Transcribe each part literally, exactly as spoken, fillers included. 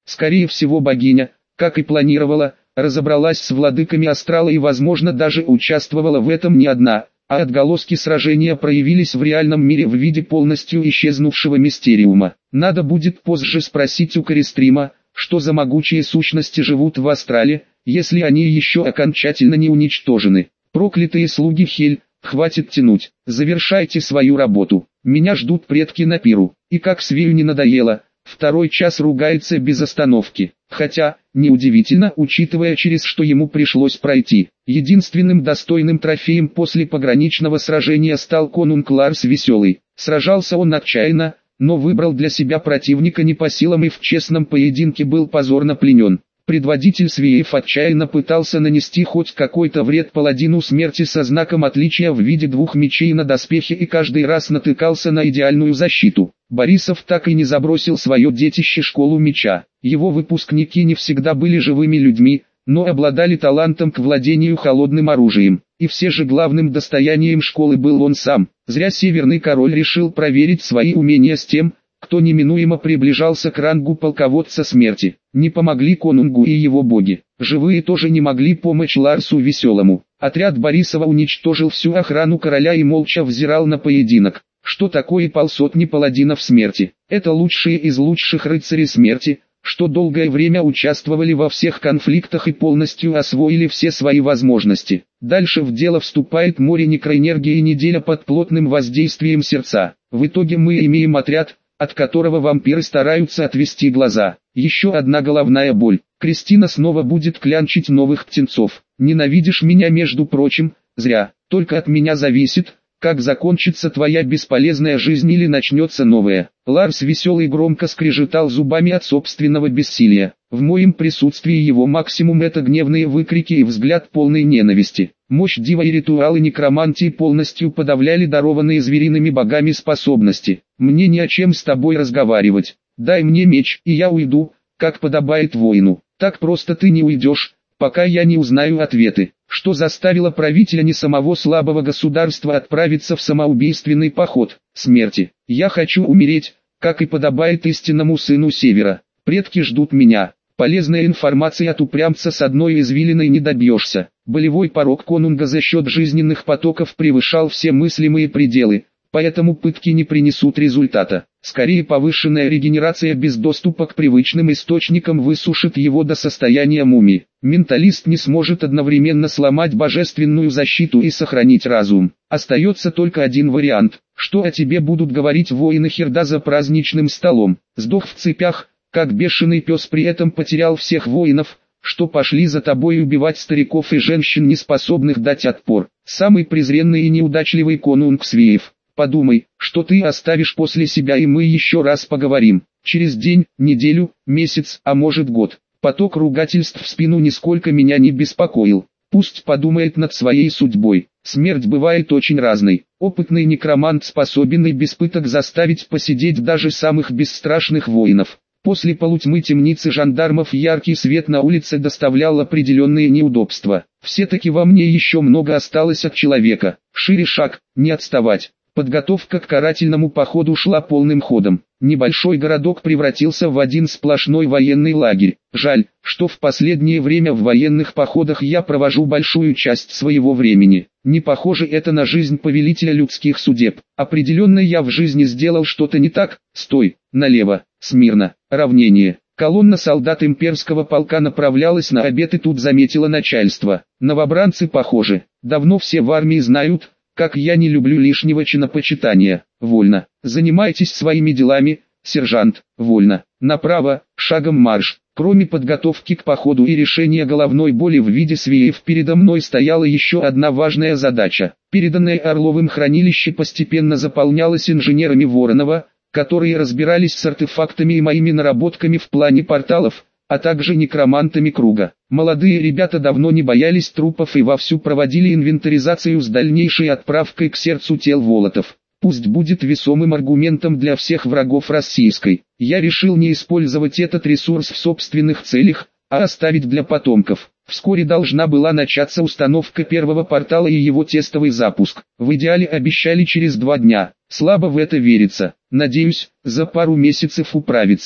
Скорее всего богиня, как и планировала, разобралась с владыками астрала и возможно даже участвовала в этом не одна, а отголоски сражения проявились в реальном мире в виде полностью исчезнувшего мистериума. Надо будет позже спросить у Користрима, что за могучие сущности живут в астрале, если они еще окончательно не уничтожены. Проклятые слуги Хель, хватит тянуть, завершайте свою работу, меня ждут предки на пиру. И как Свею не надоело, второй час ругается без остановки, хотя, неудивительно, учитывая через что ему пришлось пройти. Единственным достойным трофеем после пограничного сражения стал конунг Ларс Веселый. Сражался он отчаянно, но выбрал для себя противника не по силам и в честном поединке был позорно пленен. Предводитель Свеев отчаянно пытался нанести хоть какой-то вред паладину смерти со знаком отличия в виде двух мечей на доспехе и каждый раз натыкался на идеальную защиту. Борисов так и не забросил свое детище школу меча. Его выпускники не всегда были живыми людьми, но обладали талантом к владению холодным оружием. И все же главным достоянием школы был он сам. Зря Северный Король решил проверить свои умения с тем, кто неминуемо приближался к рангу полководца смерти. Не помогли конунгу и его боги. Живые тоже не могли помочь Ларсу Веселому. Отряд Борисова уничтожил всю охрану короля и молча взирал на поединок. Что такое полсотни паладинов смерти? Это лучшие из лучших рыцарей смерти, что долгое время участвовали во всех конфликтах и полностью освоили все свои возможности. Дальше в дело вступает море некроэнергии и неделя под плотным воздействием сердца. В итоге мы имеем отряд, от которого вампиры стараются отвести глаза. Еще одна головная боль. Кристина снова будет клянчить новых птенцов. Ненавидишь меня, между прочим? Зря. Только от меня зависит, как закончится твоя бесполезная жизнь или начнется новая. Ларс Веселый громко скрежетал зубами от собственного бессилия. В моем присутствии его максимум это гневные выкрики и взгляд полной ненависти. Мощь дива и ритуалы некромантии полностью подавляли дарованные звериными богами способности. Мне не о чем с тобой разговаривать. Дай мне меч, и я уйду, как подобает воину. Так просто ты не уйдешь, пока я не узнаю ответы. Что заставило правителя не самого слабого государства отправиться в самоубийственный поход смерти? Я хочу умереть, как и подобает истинному сыну Севера. Предки ждут меня. Полезной информации от упрямца с одной извилиной не добьешься. Болевой порог конунга за счет жизненных потоков превышал все мыслимые пределы, поэтому пытки не принесут результата. Скорее повышенная регенерация без доступа к привычным источникам высушит его до состояния мумии. Менталист не сможет одновременно сломать божественную защиту и сохранить разум. Остается только один вариант. Что о тебе будут говорить воины Херда за праздничным столом? Сдох в цепях, как бешеный пес, при этом потерял всех воинов, что пошли за тобой убивать стариков и женщин, не способных дать отпор. Самый презренный и неудачливый конунг Свеев. Подумай, что ты оставишь после себя, и мы еще раз поговорим. Через день, неделю, месяц, а может год. Поток ругательств в спину нисколько меня не беспокоил. Пусть подумает над своей судьбой. Смерть бывает очень разной. Опытный некромант способен и без пыток заставить посидеть даже самых бесстрашных воинов. После полутьмы темницы жандармов яркий свет на улице доставлял определенные неудобства. Все-таки во мне еще много осталось от человека. Шире шаг, не отставать. Подготовка к карательному походу шла полным ходом. Небольшой городок превратился в один сплошной военный лагерь. Жаль, что в последнее время в военных походах я провожу большую часть своего времени. Не похоже это на жизнь повелителя людских судеб. Определенно я в жизни сделал что-то не так. Стой, налево, смирно, равнение. Колонна солдат имперского полка направлялась на обед, и тут заметило начальство. Новобранцы похожи. Давно все в армии знают, как я не люблю лишнего чинопочитания. Вольно. Занимайтесь своими делами, сержант. Вольно. Направо, шагом марш. Кроме подготовки к походу и решения головной боли в виде Свеев, передо мной стояла еще одна важная задача. Переданное Орловым хранилище постепенно заполнялось инженерами Воронова, которые разбирались с артефактами и моими наработками в плане порталов, а также некромантами круга. Молодые ребята давно не боялись трупов и вовсю проводили инвентаризацию с дальнейшей отправкой к сердцу тел волотов. Пусть будет весомым аргументом для всех врагов российской. Я решил не использовать этот ресурс в собственных целях, а оставить для потомков. Вскоре должна была начаться установка первого портала и его тестовый запуск. В идеале обещали через два дня. Слабо в это верится. Надеюсь, за пару месяцев управиться.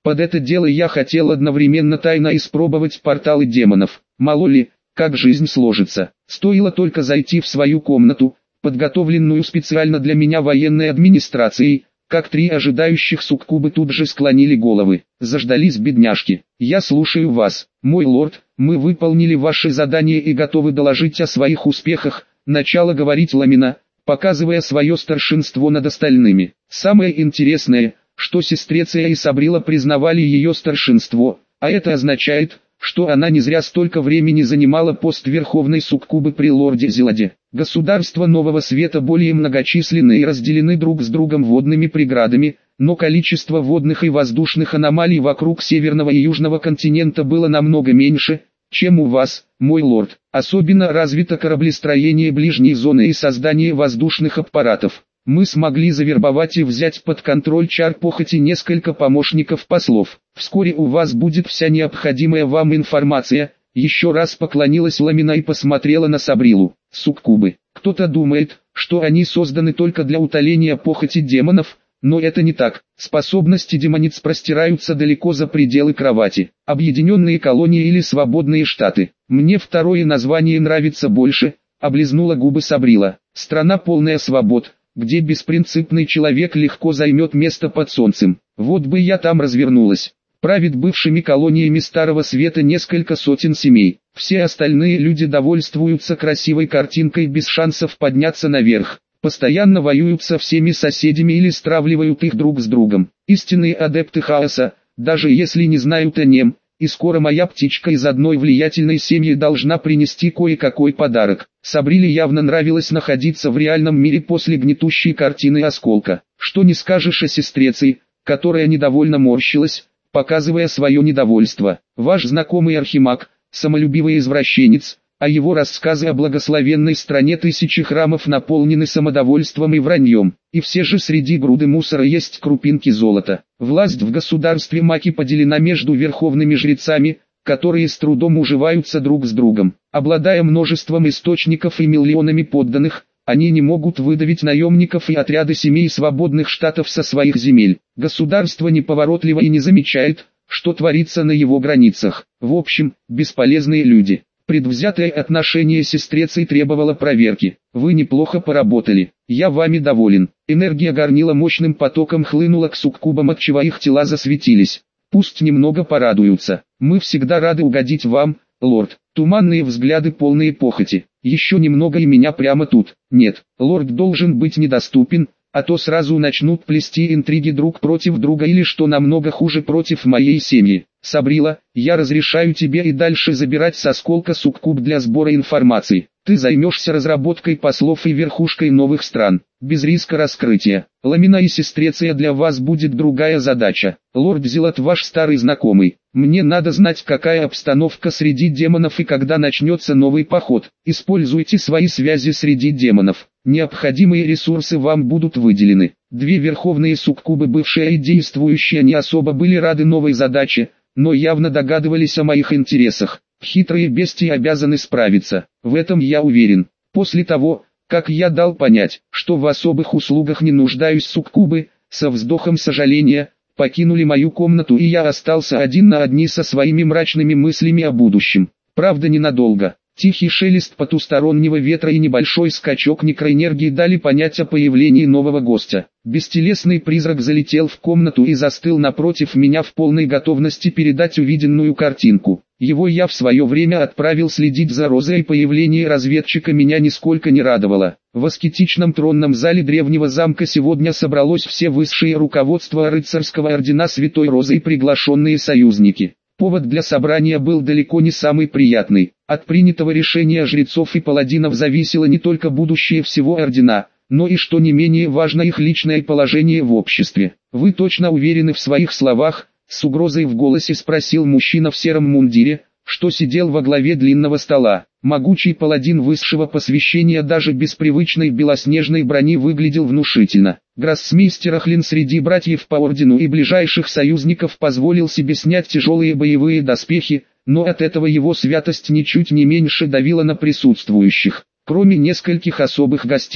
Под это дело я хотел одновременно тайно испробовать порталы демонов. Мало ли, как жизнь сложится. Стоило только зайти в свою комнату, подготовленную специально для меня военной администрацией, как три ожидающих суккубы тут же склонили головы. Заждались бедняжки. «Я слушаю вас, мой лорд, мы выполнили ваше задание и готовы доложить о своих успехах», начала говорить Ламина, показывая свое старшинство над остальными. Самое интересное, что сестреция и Сабрила признавали ее старшинство, а это означает, что она не зря столько времени занимала пост верховной суккубы при лорде Зеладе. Государства Нового Света более многочисленны и разделены друг с другом водными преградами, но количество водных и воздушных аномалий вокруг северного и южного континента было намного меньше, чем у вас, мой лорд. Особенно развито кораблестроение ближней зоны и создание воздушных аппаратов. Мы смогли завербовать и взять под контроль чар похоти несколько помощников послов. Вскоре у вас будет вся необходимая вам информация. Еще раз поклонилась Ламина и посмотрела на Сабрилу. Суккубы. Кто-то думает, что они созданы только для утоления похоти демонов, но это не так. Способности демониц простираются далеко за пределы кровати. Объединенные колонии или свободные штаты. Мне второе название нравится больше, облизнула губы Сабрила. Страна полная свобод, где беспринципный человек легко займет место под солнцем. Вот бы я там развернулась. Правит бывшими колониями Старого Света несколько сотен семей. Все остальные люди довольствуются красивой картинкой без шансов подняться наверх. Постоянно воюют со всеми соседями или стравливают их друг с другом. Истинные адепты хаоса, даже если не знают о нем, и скоро моя птичка из одной влиятельной семьи должна принести кое-какой подарок. Сабриле явно нравилось находиться в реальном мире после гнетущей картины осколка. Что не скажешь о сестреце, которая недовольно морщилась, показывая свое недовольство. Ваш знакомый архимаг, самолюбивый извращенец, а его рассказы о благословенной стране тысячи храмов наполнены самодовольством и враньем. И все же среди груды мусора есть крупинки золота. Власть в государстве Маки поделена между верховными жрецами, которые с трудом уживаются друг с другом. Обладая множеством источников и миллионами подданных, они не могут выдавить наемников и отряды семей свободных штатов со своих земель. Государство неповоротливо и не замечает, что творится на его границах. В общем, бесполезные люди. Предвзятое отношение сестрецы требовало проверки. Вы неплохо поработали. Я вами доволен. Энергия горнила мощным потоком хлынула к суккубам, отчего их тела засветились. Пусть немного порадуются. Мы всегда рады угодить вам, лорд. Туманные взгляды, полные похоти. Еще немного и меня прямо тут. Нет, лорд должен быть недоступен, а то сразу начнут плести интриги друг против друга или, что намного хуже, против моей семьи. Сабрила, я разрешаю тебе и дальше забирать с осколка суккуб для сбора информации. Ты займешься разработкой послов и верхушкой новых стран, без риска раскрытия. Ламина и сестреция, для вас будет другая задача. Лорд Зелад ваш старый знакомый. Мне надо знать, какая обстановка среди демонов и когда начнется новый поход. Используйте свои связи среди демонов. Необходимые ресурсы вам будут выделены. Две верховные суккубы, бывшие и действующие, не особо были рады новой задаче, но явно догадывались о моих интересах. Хитрые бестии обязаны справиться, в этом я уверен. После того, как я дал понять, что в особых услугах не нуждаюсь, суккубы, со вздохом сожаления, покинули мою комнату, и я остался один на одни со своими мрачными мыслями о будущем. Правда, ненадолго. Тихий шелест потустороннего ветра и небольшой скачок некроэнергии дали понять о появлении нового гостя. Бестелесный призрак залетел в комнату и застыл напротив меня в полной готовности передать увиденную картинку. Его я в свое время отправил следить за Розой, и появление разведчика меня нисколько не радовало. В аскетичном тронном зале древнего замка сегодня собралось все высшее руководство рыцарского ордена Святой Розы и приглашенные союзники. Повод для собрания был далеко не самый приятный. От принятого решения жрецов и паладинов зависело не только будущее всего ордена, но и, что не менее важно, их личное положение в обществе. «Вы точно уверены в своих словах?» — с угрозой в голосе спросил мужчина в сером мундире, что сидел во главе длинного стола. Могучий паладин высшего посвящения даже без привычной белоснежной брони выглядел внушительно. Гроссмейстер Ахлин среди братьев по ордену и ближайших союзников позволил себе снять тяжелые боевые доспехи, но от этого его святость ничуть не меньше давила на присутствующих. Кроме нескольких особых гостей,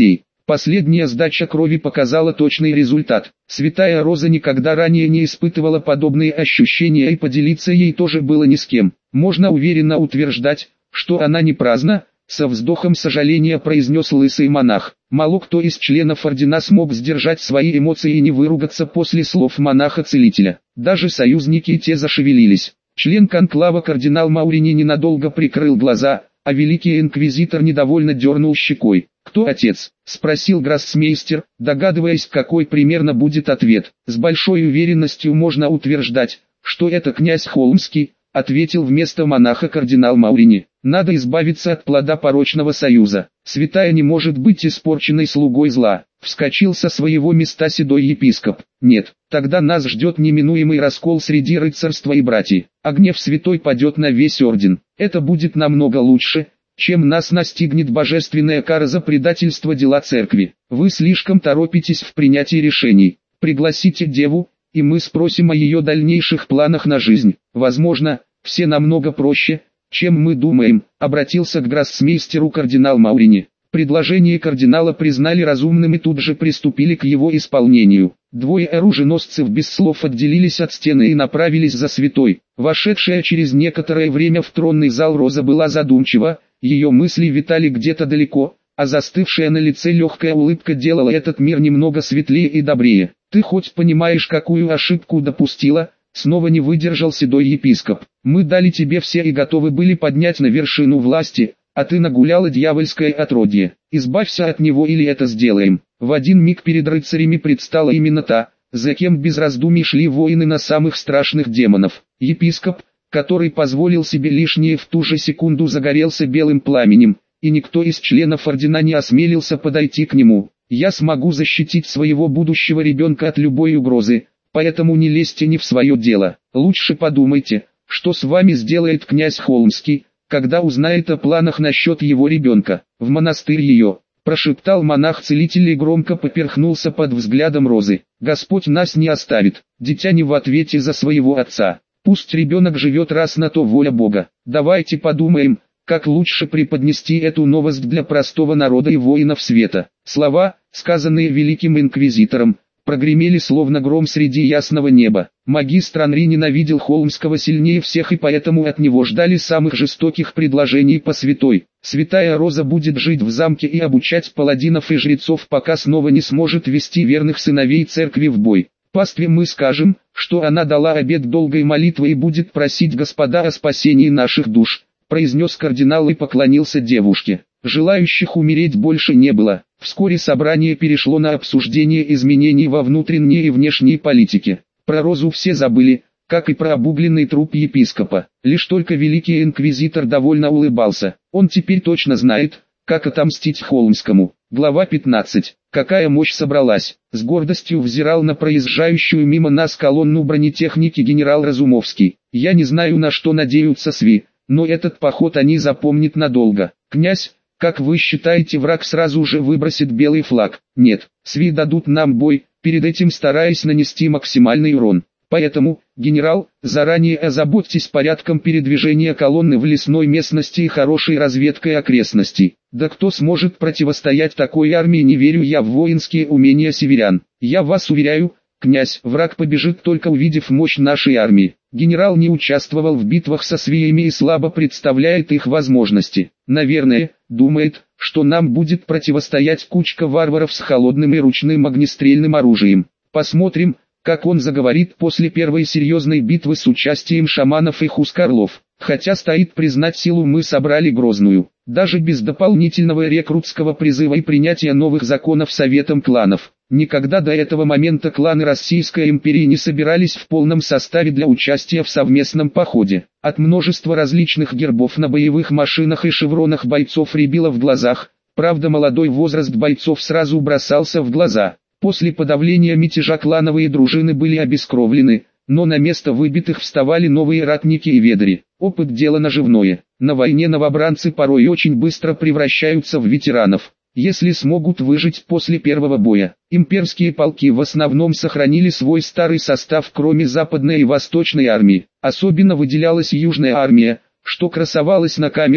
Последняя сдача крови показала точный результат. Святая Роза никогда ранее не испытывала подобные ощущения, и поделиться ей тоже было ни с кем. Можно уверенно утверждать, что она не праздна, со вздохом сожаления произнес лысый монах. Мало кто из членов ордена смог сдержать свои эмоции и не выругаться после слов монаха-целителя. Даже союзники и те зашевелились. Член конклава кардинал Маурини ненадолго прикрыл глаза, а великий инквизитор недовольно дернул щекой. «Кто отец?» – спросил гроссмейстер, догадываясь, какой примерно будет ответ. «С большой уверенностью можно утверждать, что это князь Холмский», – ответил вместо монаха кардинал Маурини. «Надо избавиться от плода порочного союза. Святая не может быть испорченной слугой зла», – вскочил со своего места седой епископ. «Нет, тогда нас ждет неминуемый раскол среди рыцарства и братьев, а гнев святой падет на весь орден. Это будет намного лучше, чем нас настигнет божественная кара за предательство дела церкви. Вы слишком торопитесь в принятии решений. Пригласите деву, и мы спросим о ее дальнейших планах на жизнь. Возможно, все намного проще, чем мы думаем», — обратился к гроссмейстеру кардинал Маурини. Предложение кардинала признали разумным и тут же приступили к его исполнению. Двое оруженосцев без слов отделились от стены и направились за святой. Вошедшая через некоторое время в тронный зал Роза была задумчива, ее мысли витали где-то далеко, а застывшая на лице легкая улыбка делала этот мир немного светлее и добрее. «Ты хоть понимаешь, какую ошибку допустила?» Снова не выдержал седой епископ. «Мы дали тебе все и готовы были поднять на вершину власти, а ты нагуляла дьявольское отродье. Избавься от него или это сделаем». В один миг перед рыцарями предстала именно та, за кем без раздумий шли воины на самых страшных демонов. Епископ, который позволил себе лишнее, в ту же секунду загорелся белым пламенем, и никто из членов ордена не осмелился подойти к нему. «Я смогу защитить своего будущего ребенка от любой угрозы, поэтому не лезьте не в свое дело. Лучше подумайте, что с вами сделает князь Холмский, когда узнает о планах насчет его ребенка. В монастырь ее», — прошептал монах-целитель и громко поперхнулся под взглядом Розы. «Господь нас не оставит, дитя не в ответе за своего отца. Пусть ребенок живет, раз на то воля Бога. Давайте подумаем, как лучше преподнести эту новость для простого народа и воинов света». Слова, сказанные великим инквизитором, прогремели словно гром среди ясного неба. Магистр Анри ненавидел Холмского сильнее всех, и поэтому от него ждали самых жестоких предложений по святой. Святая Роза будет жить в замке и обучать паладинов и жрецов, пока снова не сможет вести верных сыновей церкви в бой. Пастве мы скажем, что она дала обет долгой молитвы и будет просить Господа о спасении наших душ», — произнес кардинал и поклонился девушке. Желающих умереть больше не было. Вскоре собрание перешло на обсуждение изменений во внутренней и внешней политике. Про Розу все забыли, как и про обугленный труп епископа. Лишь только великий инквизитор довольно улыбался. Он теперь точно знает, как отомстить Холмскому. Глава пятнадцать. Какая мощь собралась. С гордостью взирал на проезжающую мимо нас колонну бронетехники генерал Разумовский. «Я не знаю, на что надеются сви, но этот поход они запомнят надолго. Князь, как вы считаете, враг сразу же выбросит белый флаг?» «Нет, сви дадут нам бой, перед этим стараясь нанести максимальный урон. Поэтому, генерал, заранее озаботьтесь порядком передвижения колонны в лесной местности и хорошей разведкой окрестностей. Да кто сможет противостоять такой армии? Не верю я в воинские умения северян. Я вас уверяю, князь, враг побежит, только увидев мощь нашей армии». Генерал не участвовал в битвах со свиями и слабо представляет их возможности. Наверное, думает, что нам будет противостоять кучка варваров с холодным и ручным огнестрельным оружием. Посмотрим, как он заговорит после первой серьезной битвы с участием шаманов и хускарлов. Хотя стоит признать, силу мы собрали грозную. Даже без дополнительного рекрутского призыва и принятия новых законов Советом кланов. Никогда до этого момента кланы Российской империи не собирались в полном составе для участия в совместном походе. От множества различных гербов на боевых машинах и шевронах бойцов рябило в глазах. Правда, молодой возраст бойцов сразу бросался в глаза. После подавления мятежа клановые дружины были обескровлены, но на место выбитых вставали новые ратники и ведари. Опыт – дело наживное. На войне новобранцы порой очень быстро превращаются в ветеранов, если смогут выжить после первого боя. Имперские полки в основном сохранили свой старый состав, кроме Западной и Восточной армии. Особенно выделялась Южная армия, что красовалась на камеры,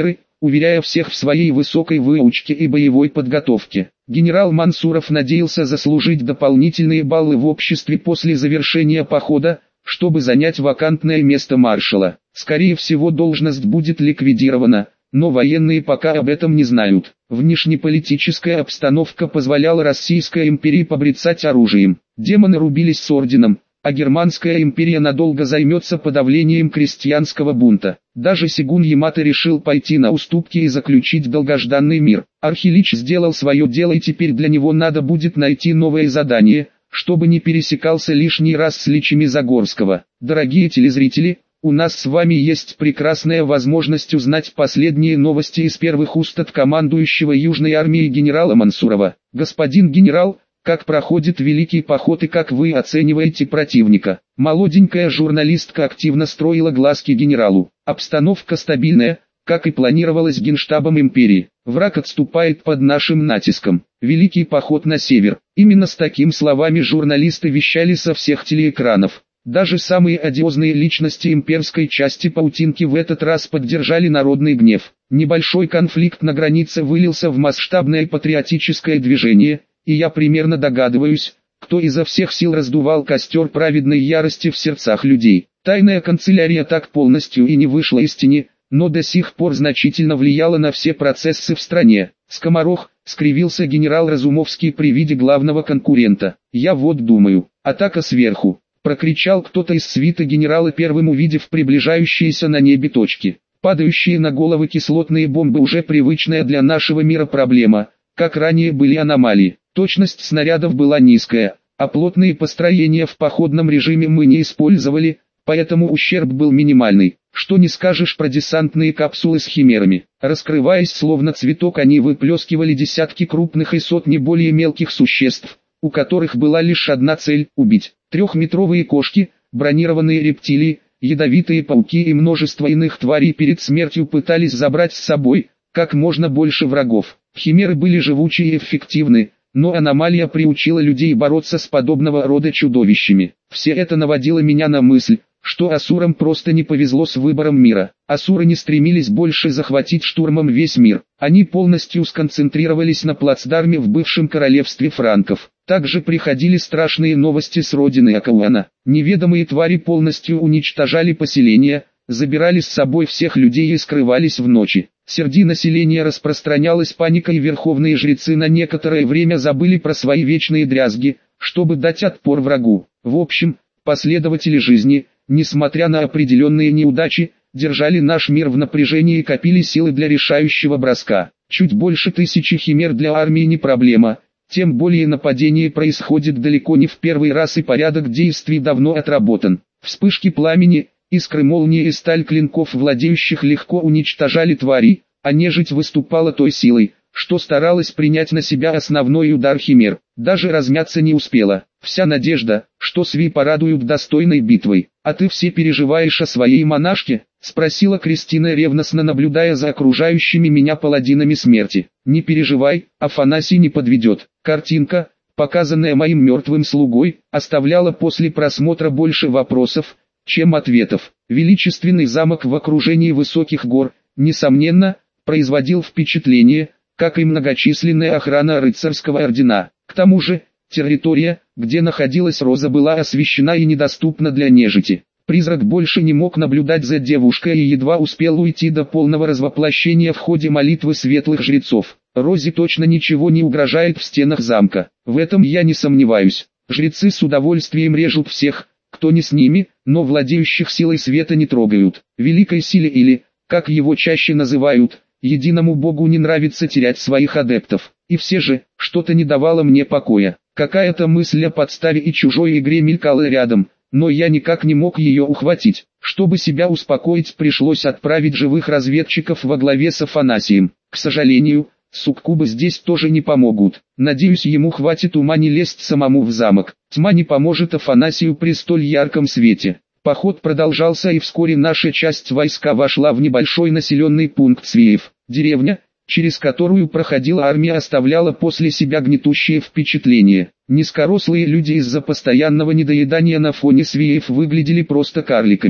уверяя всех в своей высокой выучке и боевой подготовке. Генерал Мансуров надеялся заслужить дополнительные баллы в обществе после завершения похода, чтобы занять вакантное место маршала. Скорее всего, должность будет ликвидирована, но военные пока об этом не знают. Внешнеполитическая обстановка позволяла Российской империи побрецать оружием. Демоны рубились с орденом, а Германская империя надолго займется подавлением крестьянского бунта. Даже Сигун Ямато решил пойти на уступки и заключить долгожданный мир. Архилич сделал свое дело, и теперь для него надо будет найти новое задание, чтобы не пересекался лишний раз с личами Загорского. Дорогие телезрители, у нас с вами есть прекрасная возможность узнать последние новости из первых уст от командующего Южной армией генерала Мансурова. Господин генерал, как проходит Великий поход и как вы оцениваете противника? Молоденькая журналистка активно строила глазки генералу. Обстановка стабильная, как и планировалось Генштабом империи. Враг отступает под нашим натиском. Великий поход на север. Именно с такими словами журналисты вещали со всех телеэкранов. Даже самые одиозные личности имперской части паутинки в этот раз поддержали народный гнев. Небольшой конфликт на границе вылился в масштабное патриотическое движение, и я примерно догадываюсь, кто изо всех сил раздувал костер праведной ярости в сердцах людей. Тайная канцелярия так полностью и не вышла из тени, но до сих пор значительно влияла на все процессы в стране. Скоморох, скривился генерал Разумовский при виде главного конкурента. Я вот думаю, атака сверху. Прокричал кто-то из свиты генерала, первым увидев приближающиеся на небе точки. Падающие на головы кислотные бомбы уже привычная для нашего мира проблема, как ранее были аномалии. Точность снарядов была низкая, а плотные построения в походном режиме мы не использовали, поэтому ущерб был минимальный. Что не скажешь про десантные капсулы с химерами. Раскрываясь словно цветок, они выплескивали десятки крупных и сотни более мелких существ, у которых была лишь одна цель – убить. Трехметровые кошки, бронированные рептилии, ядовитые пауки и множество иных тварей перед смертью пытались забрать с собой как можно больше врагов. Химеры были живучи и эффективны, но аномалия приучила людей бороться с подобного рода чудовищами. Все это наводило меня на мысль, что асурам просто не повезло с выбором мира. Асуры не стремились больше захватить штурмом весь мир. Они полностью сконцентрировались на плацдарме в бывшем королевстве франков. Также приходили страшные новости с родины Акауана. Неведомые твари полностью уничтожали поселения, забирали с собой всех людей и скрывались в ночи. Среди населения распространялась паника, и верховные жрецы на некоторое время забыли про свои вечные дрязги, чтобы дать отпор врагу. В общем, последователи жизни, несмотря на определенные неудачи, держали наш мир в напряжении и копили силы для решающего броска. Чуть больше тысячи химер для армии не проблема, тем более нападение происходит далеко не в первый раз и порядок действий давно отработан. Вспышки пламени, искры молнии и сталь клинков владеющих легко уничтожали твари, а нежить выступала той силой, что старалась принять на себя основной удар химер. Даже размяться не успела. Вся надежда, что сви порадуют достойной битвой. «А ты все переживаешь о своей монашке?» — спросила Кристина, ревностно наблюдая за окружающими меня паладинами смерти. «Не переживай, Афанасий не подведет». Картинка, показанная моим мертвым слугой, оставляла после просмотра больше вопросов, чем ответов. Величественный замок в окружении высоких гор, несомненно, производил впечатление, как и многочисленная охрана рыцарского ордена. К тому же, территория, где находилась Роза, была освещена и недоступна для нежити. Призрак больше не мог наблюдать за девушкой и едва успел уйти до полного развоплощения в ходе молитвы светлых жрецов. Розе точно ничего не угрожает в стенах замка. В этом я не сомневаюсь. Жрецы с удовольствием режут всех, кто не с ними, но владеющих силой света не трогают. Великой силе или, как его чаще называют, единому богу не нравится терять своих адептов. И все же, что-то не давало мне покоя. Какая-то мысль о подставе и чужой игре мелькала рядом, но я никак не мог ее ухватить. Чтобы себя успокоить, пришлось отправить живых разведчиков во главе с Афанасием. К сожалению, суккубы здесь тоже не помогут. Надеюсь, ему хватит ума не лезть самому в замок. Тьма не поможет Афанасию при столь ярком свете. Поход продолжался, и вскоре наша часть войска вошла в небольшой населенный пункт Свеев. Деревня, через которую проходила армия, оставляла после себя гнетущее впечатление. Низкорослые люди из-за постоянного недоедания на фоне Свеев выглядели просто карликами.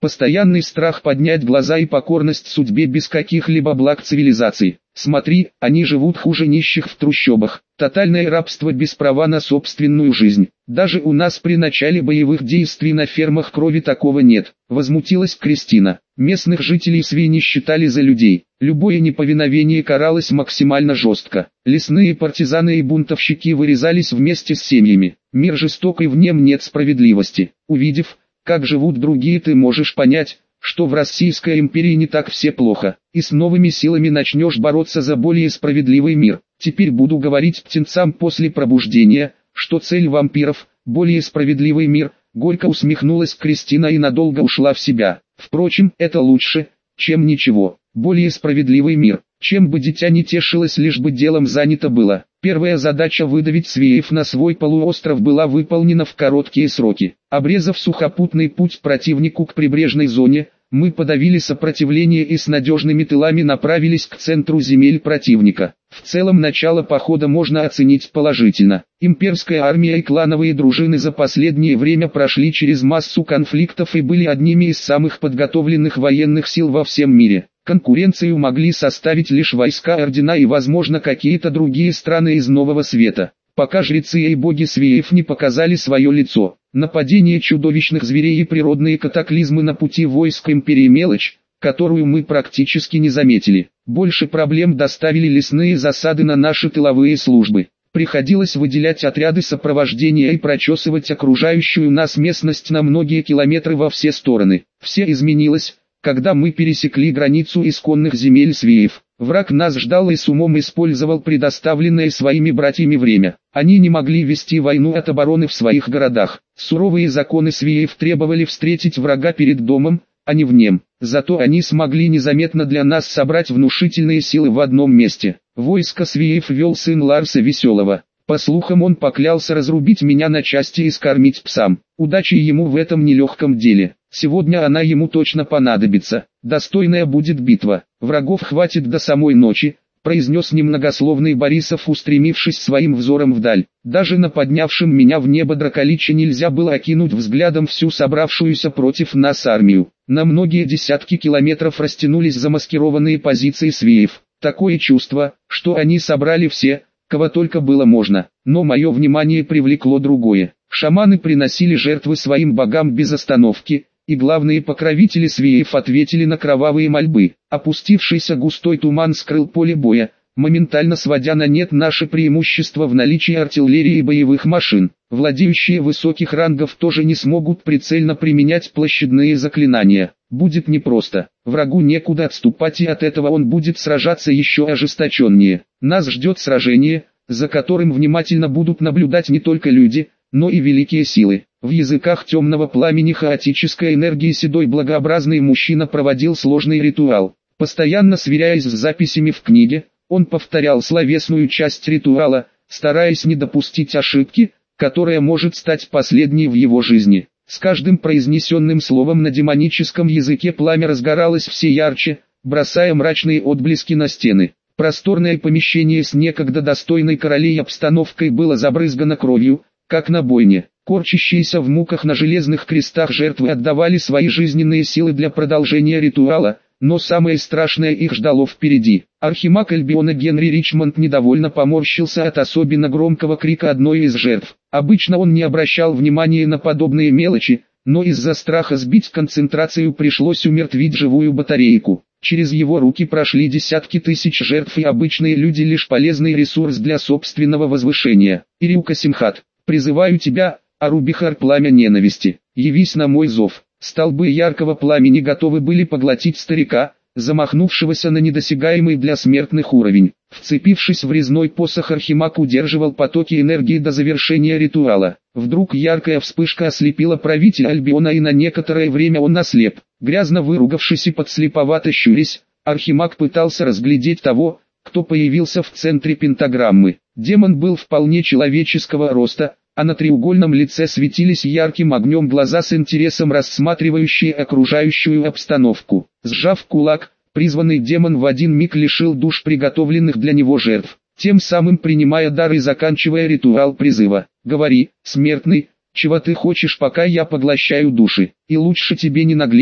Постоянный страх поднять глаза и покорность судьбе без каких-либо благ цивилизации. Смотри, они живут хуже нищих в трущобах. Тотальное рабство без права на собственную жизнь. Даже у нас при начале боевых действий на фермах крови такого нет. Возмутилась Кристина. Местных жителей свиньи считали за людей. Любое неповиновение каралось максимально жестко. Лесные партизаны и бунтовщики вырезались вместе с семьями. Мир жесток и в нем нет справедливости. Увидев, как живут другие, ты можешь понять, что в Российской империи не так все плохо, и с новыми силами начнешь бороться за более справедливый мир. Теперь буду говорить птенцам после пробуждения, что цель вампиров – более справедливый мир. Горько усмехнулась Кристина и надолго ушла в себя. Впрочем, это лучше, чем ничего. Более справедливый мир. Чем бы дитя не тешилось, лишь бы делом занято было. Первая задача выдавить свеев на свой полуостров была выполнена в короткие сроки. Обрезав сухопутный путь противнику к прибрежной зоне, мы подавили сопротивление и с надежными тылами направились к центру земель противника. В целом начало похода можно оценить положительно. Имперская армия и клановые дружины за последнее время прошли через массу конфликтов и были одними из самых подготовленных военных сил во всем мире. Конкуренцию могли составить лишь войска Ордена и, возможно, какие-то другие страны из Нового Света. Пока жрецы и боги свеев не показали свое лицо. Нападение чудовищных зверей и природные катаклизмы на пути войск империи мелочь, которую мы практически не заметили. Больше проблем доставили лесные засады на наши тыловые службы. Приходилось выделять отряды сопровождения и прочесывать окружающую нас местность на многие километры во все стороны. Все изменилось, когда мы пересекли границу исконных земель свеев. Враг нас ждал и с умом использовал предоставленное своими братьями время. Они не могли вести войну от обороны в своих городах. Суровые законы свеев требовали встретить врага перед домом, а не в нем. Зато они смогли незаметно для нас собрать внушительные силы в одном месте. Войско свеев вел сын Ларса Веселого. По слухам, он поклялся разрубить меня на части и скормить псам. Удачи ему в этом нелегком деле. Сегодня она ему точно понадобится. Достойная будет битва. Врагов хватит до самой ночи, произнес немногословный Борисов, устремившись своим взором вдаль. Даже на поднявшем меня в небо драколиче нельзя было окинуть взглядом всю собравшуюся против нас армию. На многие десятки километров растянулись замаскированные позиции свеев. Такое чувство, что они собрали все, кого только было можно. Но мое внимание привлекло другое. Шаманы приносили жертвы своим богам без остановки, и главные покровители свеев ответили на кровавые мольбы. Опустившийся густой туман скрыл поле боя, моментально сводя на нет наше преимущество в наличии артиллерии и боевых машин. Владеющие высоких рангов тоже не смогут прицельно применять площадные заклинания. Будет непросто. Врагу некуда отступать, и от этого он будет сражаться еще ожесточеннее. Нас ждет сражение, за которым внимательно будут наблюдать не только люди, но и великие силы. В языках темного пламени хаотической энергии седой благообразный мужчина проводил сложный ритуал. Постоянно сверяясь с записями в книге, он повторял словесную часть ритуала, стараясь не допустить ошибки, которая может стать последней в его жизни. С каждым произнесенным словом на демоническом языке пламя разгоралось все ярче, бросая мрачные отблески на стены. Просторное помещение с некогда достойной королей обстановкой было забрызгано кровью, как на бойне. Корчащиеся в муках на железных крестах жертвы отдавали свои жизненные силы для продолжения ритуала, но самое страшное их ждало впереди. Архимаг Альбиона Генри Ричмонд недовольно поморщился от особенно громкого крика одной из жертв. Обычно он не обращал внимания на подобные мелочи, но из-за страха сбить концентрацию пришлось умертвить живую батарейку. Через его руки прошли десятки тысяч жертв, и обычные люди лишь полезный ресурс для собственного возвышения. Ириука Симхат, призываю тебя, Арубихар, пламя ненависти, явись на мой зов. Столбы яркого пламени готовы были поглотить старика, замахнувшегося на недосягаемый для смертных уровень. Вцепившись в резной посох, Архимаг удерживал потоки энергии до завершения ритуала. Вдруг яркая вспышка ослепила правителя Альбиона, и на некоторое время он ослеп. Грязно выругавшись и подслеповато щурясь, Архимаг пытался разглядеть того, кто появился в центре пентаграммы. Демон был вполне человеческого роста, а на треугольном лице светились ярким огнем глаза, с интересом рассматривающие окружающую обстановку. Сжав кулак, призванный демон в один миг лишил душ приготовленных для него жертв, тем самым принимая дар и заканчивая ритуал призыва. «Говори, смертный, чего ты хочешь, пока я поглощаю души, и лучше тебе не наглеть,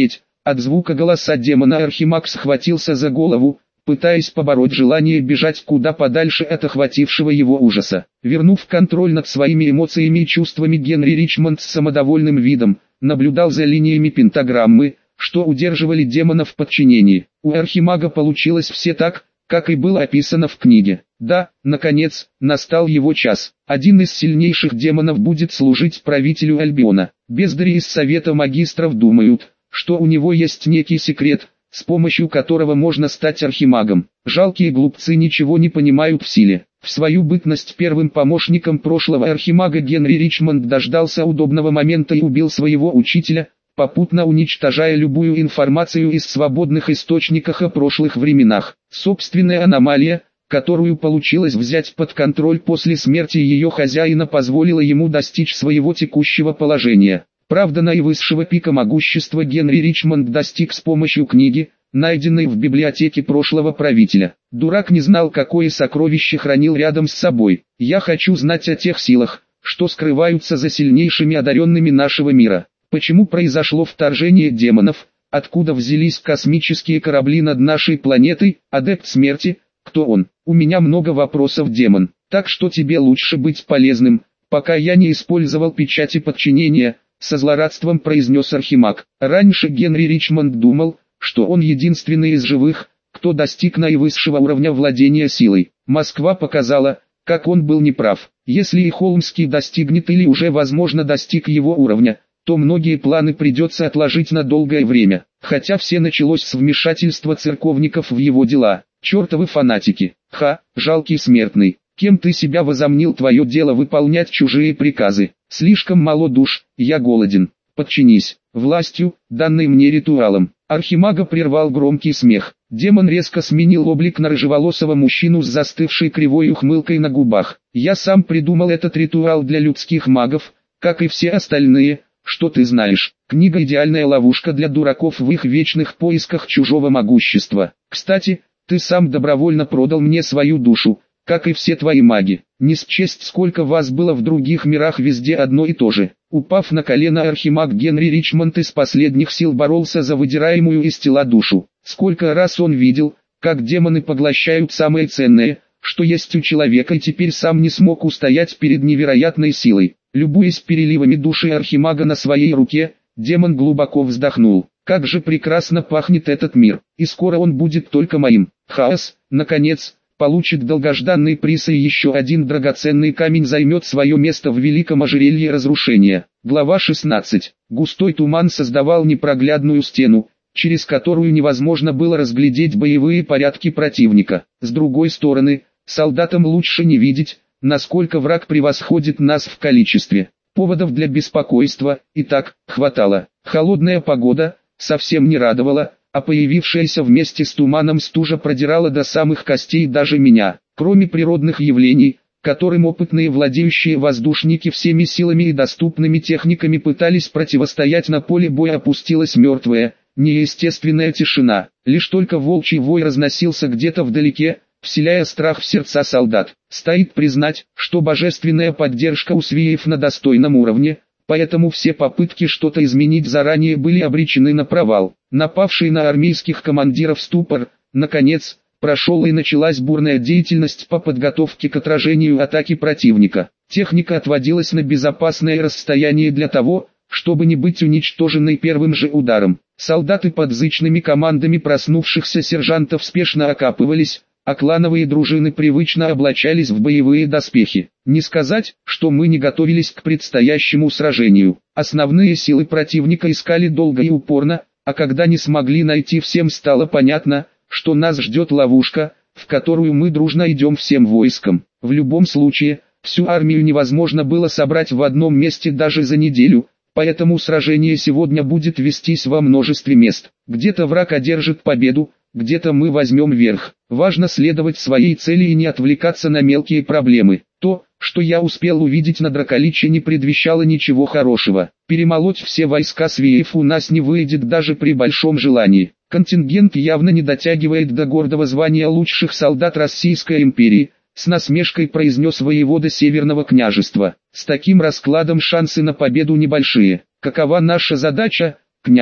От звука голоса демона Архимаг схватился за голову, пытаясь побороть желание бежать куда подальше от охватившего его ужаса. Вернув контроль над своими эмоциями и чувствами, Генри Ричмонд с самодовольным видом наблюдал за линиями пентаграммы, что удерживали демона в подчинении. У Архимага получилось все так, как и было описано в книге. Да, наконец, настал его час. Один из сильнейших демонов будет служить правителю Альбиона. Бездари из Совета Магистров думают, что у него есть некий секрет, с помощью которого можно стать архимагом. Жалкие глупцы ничего не понимают в силе. В свою бытность первым помощником прошлого архимага Генри Ричмонд дождался удобного момента и убил своего учителя, попутно уничтожая любую информацию из свободных источников о прошлых временах. Собственная аномалия, которую получилось взять под контроль после смерти ее хозяина, позволила ему достичь своего текущего положения. Правда, наивысшего пика могущества Генри Ричмонд достиг с помощью книги, найденной в библиотеке прошлого правителя. Дурак не знал, какое сокровище хранил рядом с собой. Я хочу знать о тех силах, что скрываются за сильнейшими одаренными нашего мира. Почему произошло вторжение демонов, откуда взялись космические корабли над нашей планетой, адепт смерти, кто он? У меня много вопросов, демон, так что тебе лучше быть полезным, пока я не использовал печати подчинения, со злорадством произнес Архимаг. Раньше Генри Ричмонд думал, что он единственный из живых, кто достиг наивысшего уровня владения силой. Москва показала, как он был неправ. Если и Холмский достигнет или уже возможно достиг его уровня, то многие планы придется отложить на долгое время, хотя все началось с вмешательства церковников в его дела. Чертовы фанатики. Ха, жалкий смертный. Кем ты себя возомнил? Твое дело выполнять чужие приказы. Слишком мало душ, я голоден. Подчинись. Властью, данной мне ритуалом. Архимага прервал громкий смех. Демон резко сменил облик на рыжеволосого мужчину с застывшей кривой ухмылкой на губах. Я сам придумал этот ритуал для людских магов, как и все остальные. Что ты знаешь? Книга — идеальная ловушка для дураков в их вечных поисках чужого могущества. Кстати, ты сам добровольно продал мне свою душу, как и все твои маги. Не счесть, сколько вас было в других мирах, везде одно и то же. Упав на колено, архимаг Генри Ричмонд из последних сил боролся за выдираемую из тела душу. Сколько раз он видел, как демоны поглощают самое ценное, что есть у человека, и теперь сам не смог устоять перед невероятной силой. Любуясь переливами души архимага на своей руке, демон глубоко вздохнул. Как же прекрасно пахнет этот мир, и скоро он будет только моим. Хаос, наконец, получит долгожданный приз, и еще один драгоценный камень займет свое место в великом ожерелье разрушения. Глава шестнадцать. Густой туман создавал непроглядную стену, через которую невозможно было разглядеть боевые порядки противника. С другой стороны, солдатам лучше не видеть, насколько враг превосходит нас в количестве. Поводов для беспокойства и так хватало. Холодная погода совсем не радовала, а появившаяся вместе с туманом стужа продирала до самых костей даже меня. Кроме природных явлений, которым опытные владеющие воздушники всеми силами и доступными техниками пытались противостоять, на поле боя опустилась мертвая, неестественная тишина. Лишь только волчий вой разносился где-то вдалеке, вселяя страх в сердца солдат. Стоит признать, что божественная поддержка у свеев на достойном уровне, поэтому все попытки что-то изменить заранее были обречены на провал. Напавший на армейских командиров ступор, наконец, прошел, и началась бурная деятельность по подготовке к отражению атаки противника. Техника отводилась на безопасное расстояние для того, чтобы не быть уничтоженной первым же ударом. Солдаты под зычными командами проснувшихся сержантов спешно окапывались, а клановые дружины привычно облачались в боевые доспехи. Не сказать, что мы не готовились к предстоящему сражению. Основные силы противника искали долго и упорно, а когда не смогли найти, всем стало понятно, что нас ждет ловушка, в которую мы дружно идем всем войском. В любом случае, всю армию невозможно было собрать в одном месте даже за неделю, поэтому сражение сегодня будет вестись во множестве мест. Где-то враг одержит победу, где-то мы возьмем верх. Важно следовать своей цели и не отвлекаться на мелкие проблемы. То, что я успел увидеть на Драколиче, не предвещало ничего хорошего. Перемолоть все войска свеев у нас не выйдет даже при большом желании. Контингент явно не дотягивает до гордого звания лучших солдат Российской империи, с насмешкой произнес воевода Северного княжества. С таким раскладом шансы на победу небольшие. Какова наша задача, княже?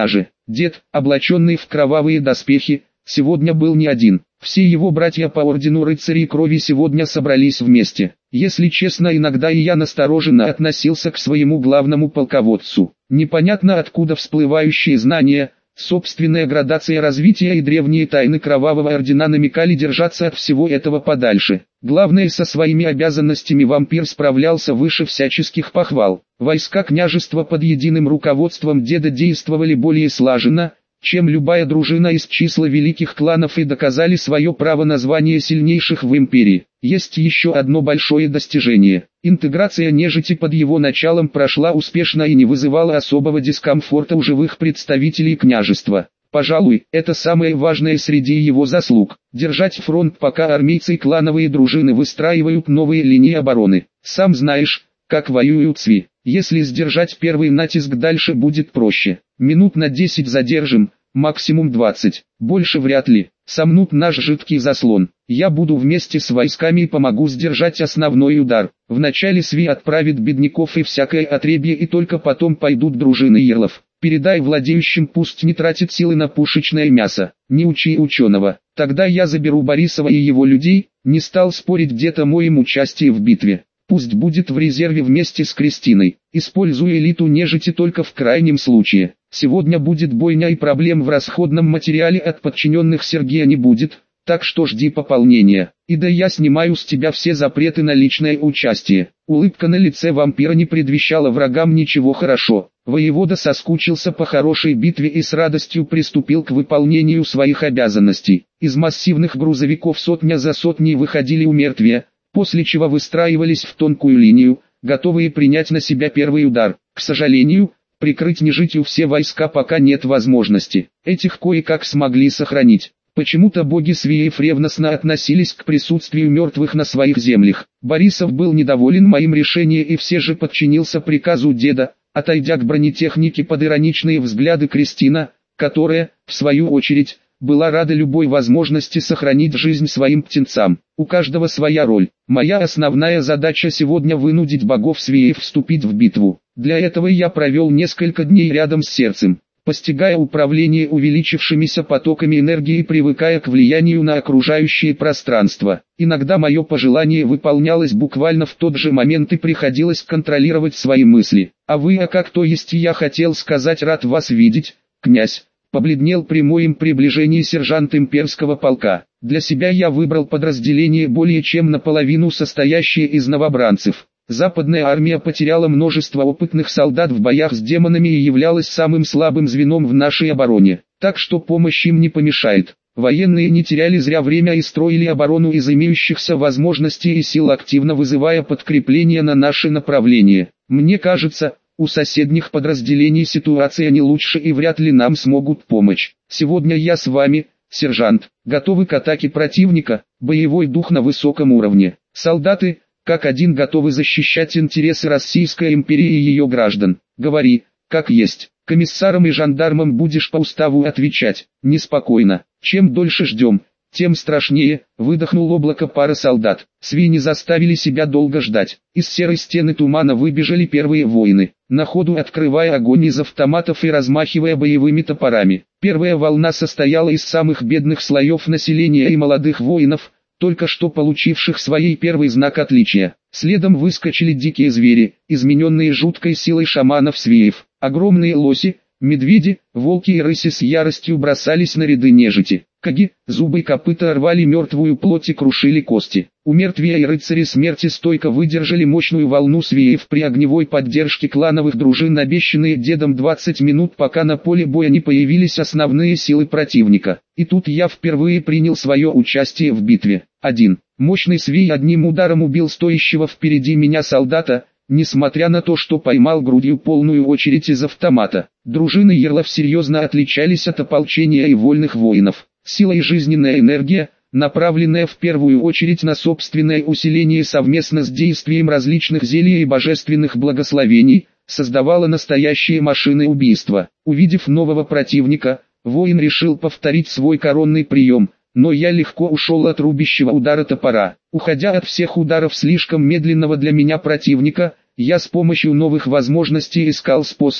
Дед, облаченный в кровавые доспехи, сегодня был не один. Все его братья по ордену рыцарей крови сегодня собрались вместе. Если честно, иногда и я настороженно относился к своему главному полководцу. Непонятно откуда всплывающие знания, собственная градация развития и древние тайны кровавого ордена намекали держаться от всего этого подальше. Главное, со своими обязанностями вампир справлялся выше всяческих похвал. Войска княжества под единым руководством деда действовали более слаженно, чем любая дружина из числа великих кланов, и доказали свое право на звание сильнейших в империи. Есть еще одно большое достижение. Интеграция нежити под его началом прошла успешно и не вызывала особого дискомфорта у живых представителей княжества. Пожалуй, это самое важное среди его заслуг. Держать фронт, пока армейцы и клановые дружины выстраивают новые линии обороны. Сам знаешь, как воюют сви. Если сдержать первый натиск, дальше будет проще. Минут на десять задержим, максимум двадцать. Больше вряд ли. Сомнут наш жидкий заслон. Я буду вместе с войсками и помогу сдержать основной удар. Вначале сви отправит бедняков и всякое отребье, и только потом пойдут дружины ярлов. Передай владеющим, пусть не тратит силы на пушечное мясо. Не учи ученого. Тогда я заберу Борисова и его людей. Не стал спорить дед о моем участии в битве. Пусть будет в резерве вместе с Кристиной. Использую элиту нежити только в крайнем случае. Сегодня будет бойня, и проблем в расходном материале от подчиненных Сергея не будет, так что жди пополнения. И да, я снимаю с тебя все запреты на личное участие. Улыбка на лице вампира не предвещала врагам ничего хорошо. Воевода соскучился по хорошей битве и с радостью приступил к выполнению своих обязанностей. Из массивных грузовиков сотня за сотней выходили умертвия, после чего выстраивались в тонкую линию, готовые принять на себя первый удар. К сожалению, прикрыть нежитью все войска пока нет возможности. Этих кое-как смогли сохранить. Почему-то боги свеев ревностно относились к присутствию мертвых на своих землях. Борисов был недоволен моим решением и все же подчинился приказу деда, отойдя к бронетехнике под ироничные взгляды Кристина, которая, в свою очередь, была рада любой возможности сохранить жизнь своим птенцам. У каждого своя роль. Моя основная задача сегодня вынудить богов свеев вступить в битву. Для этого я провел несколько дней рядом с сердцем, постигая управление увеличившимися потоками энергии и привыкая к влиянию на окружающее пространство. Иногда мое пожелание выполнялось буквально в тот же момент и приходилось контролировать свои мысли. А вы, а как то есть, я хотел сказать, рад вас видеть, князь. Побледнел при моем приближении сержант имперского полка. Для себя я выбрал подразделение более чем наполовину состоящее из новобранцев. Западная армия потеряла множество опытных солдат в боях с демонами и являлась самым слабым звеном в нашей обороне, так что помощь им не помешает. Военные не теряли зря время и строили оборону из имеющихся возможностей и сил, активно вызывая подкрепление на наше направление. Мне кажется, у соседних подразделений ситуация не лучше и вряд ли нам смогут помочь. Сегодня я с вами, сержант, готовы к атаке противника, боевой дух на высоком уровне. Солдаты, как один, готовы защищать интересы Российской империи и ее граждан. Говори, как есть. Комиссарам и жандармам будешь по уставу отвечать. Неспокойно. Чем дольше ждем, тем страшнее, выдохнул облако пара солдат. Свиньи заставили себя долго ждать. Из серой стены тумана выбежали первые воины, на ходу открывая огонь из автоматов и размахивая боевыми топорами. Первая волна состояла из самых бедных слоев населения и молодых воинов, только что получивших свой первый знак отличия. Следом выскочили дикие звери, измененные жуткой силой шаманов-свеев. Огромные лоси, медведи, волки и рыси с яростью бросались на ряды нежити. Каги, зубы и копыта рвали мертвую плоть и крушили кости. Умертвия и рыцари смерти стойко выдержали мощную волну свеев при огневой поддержке клановых дружин, обещанные дедом двадцать минут, пока на поле боя не появились основные силы противника. И тут я впервые принял свое участие в битве. Один. Мощный свей одним ударом убил стоящего впереди меня солдата, несмотря на то, что поймал грудью полную очередь из автомата. Дружины ярлов серьезно отличались от ополчения и вольных воинов. Сила и жизненная энергия, направленная в первую очередь на собственное усиление совместно с действием различных зелий и божественных благословений, создавала настоящие машины убийства. Увидев нового противника, воин решил повторить свой коронный прием, но я легко ушел от рубящего удара топора. Уходя от всех ударов слишком медленного для меня противника, я с помощью новых возможностей искал способ,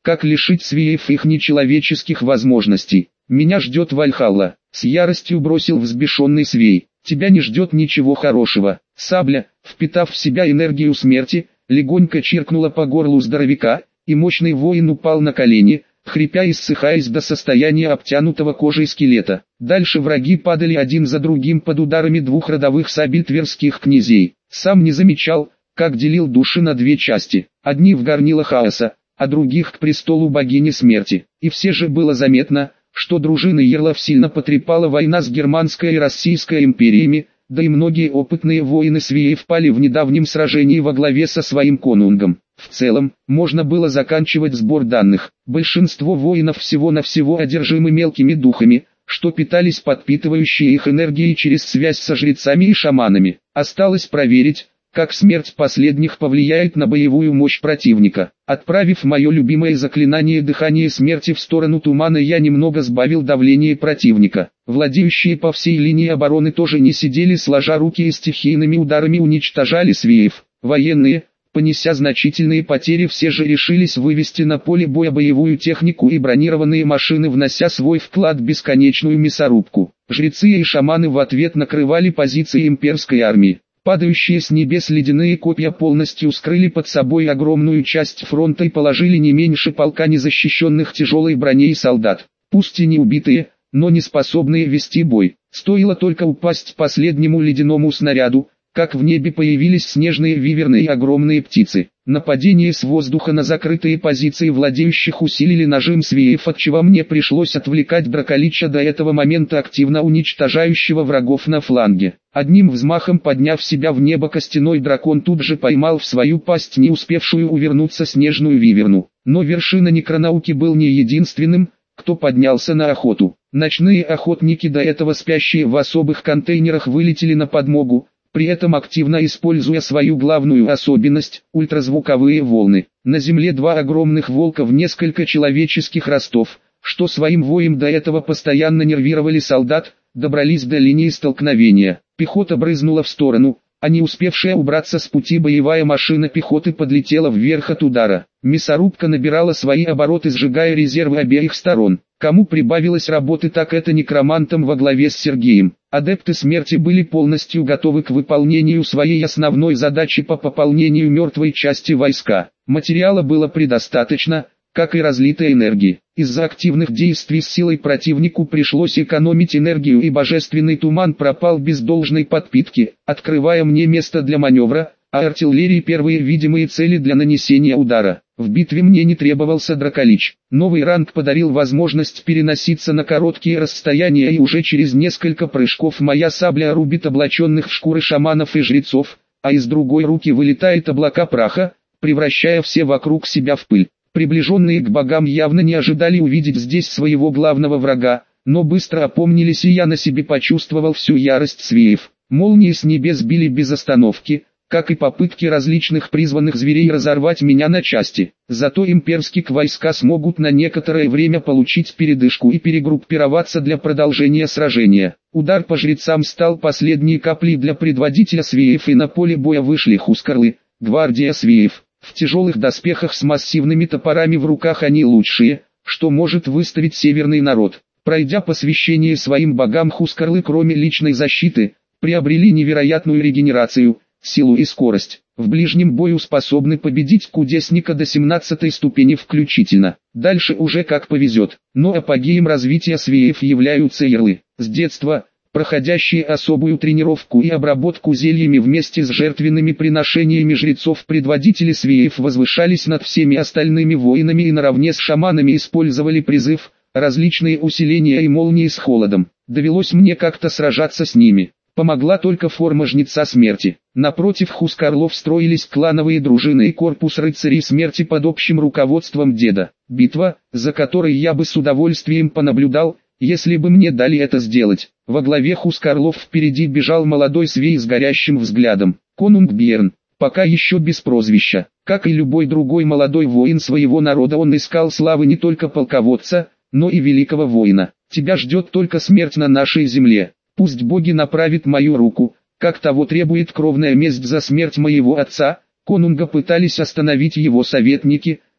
как лишить свеев их нечеловеческих возможностей. «Меня ждет Вальхалла», — с яростью бросил взбешенный свей. «Тебя не ждет ничего хорошего». Сабля, впитав в себя энергию смерти, легонько чиркнула по горлу здоровяка, и мощный воин упал на колени, хрипя и ссыхаясь до состояния обтянутого кожей скелета. Дальше враги падали один за другим под ударами двух родовых сабель тверских князей. Сам не замечал, как делил души на две части, одни в горнило хаоса, а других к престолу богини смерти. И все же было заметно, что дружины ярлов сильно потрепала война с Германской и Российской империями, да и многие опытные воины свеи впали в недавнем сражении во главе со своим конунгом. В целом, можно было заканчивать сбор данных. Большинство воинов всего-навсего одержимы мелкими духами, что питались подпитывающей их энергией через связь со жрецами и шаманами. Осталось проверить, как смерть последних повлияет на боевую мощь противника. Отправив мое любимое заклинание дыхания смерти в сторону тумана, я немного сбавил давление противника. Владеющие по всей линии обороны тоже не сидели сложа руки и стихийными ударами уничтожали свеев. Военные, понеся значительные потери, все же решились вывести на поле боя боевую технику и бронированные машины, внося свой вклад в бесконечную мясорубку. Жрецы и шаманы в ответ накрывали позиции имперской армии. Падающие с небес ледяные копья полностью скрыли под собой огромную часть фронта и положили не меньше полка незащищенных тяжелой броней солдат. Пусть и не убитые, но не способные вести бой. Стоило только упасть последнему ледяному снаряду, как в небе появились снежные виверны и огромные птицы. Нападение с воздуха на закрытые позиции владеющих усилили нажим свеев, отчего мне пришлось отвлекать Драколича, до этого момента активно уничтожающего врагов на фланге. Одним взмахом подняв себя в небо, костяной дракон тут же поймал в свою пасть не успевшую увернуться снежную виверну. Но вершина некронауки был не единственным, кто поднялся на охоту. Ночные охотники, до этого спящие в особых контейнерах, вылетели на подмогу, при этом активно используя свою главную особенность – ультразвуковые волны. На земле два огромных волка в несколько человеческих ростов, что своим воем до этого постоянно нервировали солдат, добрались до линии столкновения. Пехота брызнула в сторону, а не успевшая убраться с пути боевая машина пехоты подлетела вверх от удара. Мясорубка набирала свои обороты, сжигая резервы обеих сторон. Кому прибавилось работы, так это некромантам во главе с Сергеем. Адепты смерти были полностью готовы к выполнению своей основной задачи по пополнению мертвой части войска. Материала было предостаточно, как и разлитой энергии. Из-за активных действий с силой противнику пришлось экономить энергию, и божественный туман пропал без должной подпитки, открывая мне место для маневра, а артиллерии первые видимые цели для нанесения удара. В битве мне не требовался Драколич. Новый ранг подарил возможность переноситься на короткие расстояния, и уже через несколько прыжков моя сабля рубит облаченных в шкуры шаманов и жрецов, а из другой руки вылетает облака праха, превращая все вокруг себя в пыль. Приближенные к богам явно не ожидали увидеть здесь своего главного врага, но быстро опомнились, и я на себе почувствовал всю ярость свеев. Молнии с небес били без остановки, как и попытки различных призванных зверей разорвать меня на части. Зато имперские войска смогут на некоторое время получить передышку и перегруппироваться для продолжения сражения. Удар по жрецам стал последней каплей для предводителя свеев, и на поле боя вышли хускарлы, гвардия свеев. В тяжелых доспехах с массивными топорами в руках они лучшие, что может выставить северный народ. Пройдя посвящение своим богам, хускарлы, кроме личной защиты, приобрели невероятную регенерацию, силу и скорость. В ближнем бою способны победить кудесника до семнадцатой ступени включительно. Дальше уже как повезет. Но апогеем развития свеев являются ярлы. С детства, проходящие особую тренировку и обработку зельями вместе с жертвенными приношениями жрецов, предводители свеев возвышались над всеми остальными воинами и наравне с шаманами использовали призыв, различные усиления и молнии с холодом. Довелось мне как-то сражаться с ними. Помогла только форма жнеца смерти. Напротив хускарлов строились клановые дружины и корпус рыцарей смерти под общим руководством деда. Битва, за которой я бы с удовольствием понаблюдал, если бы мне дали это сделать. Во главе хускарлов впереди бежал молодой свей с горящим взглядом. Конунг Бьерн, пока еще без прозвища. Как и любой другой молодой воин своего народа, он искал славы не только полководца, но и великого воина. Тебя ждет только смерть на нашей земле. Пусть боги направят мою руку, как того требует кровная месть за смерть моего отца. Конунга пытались остановить его советники,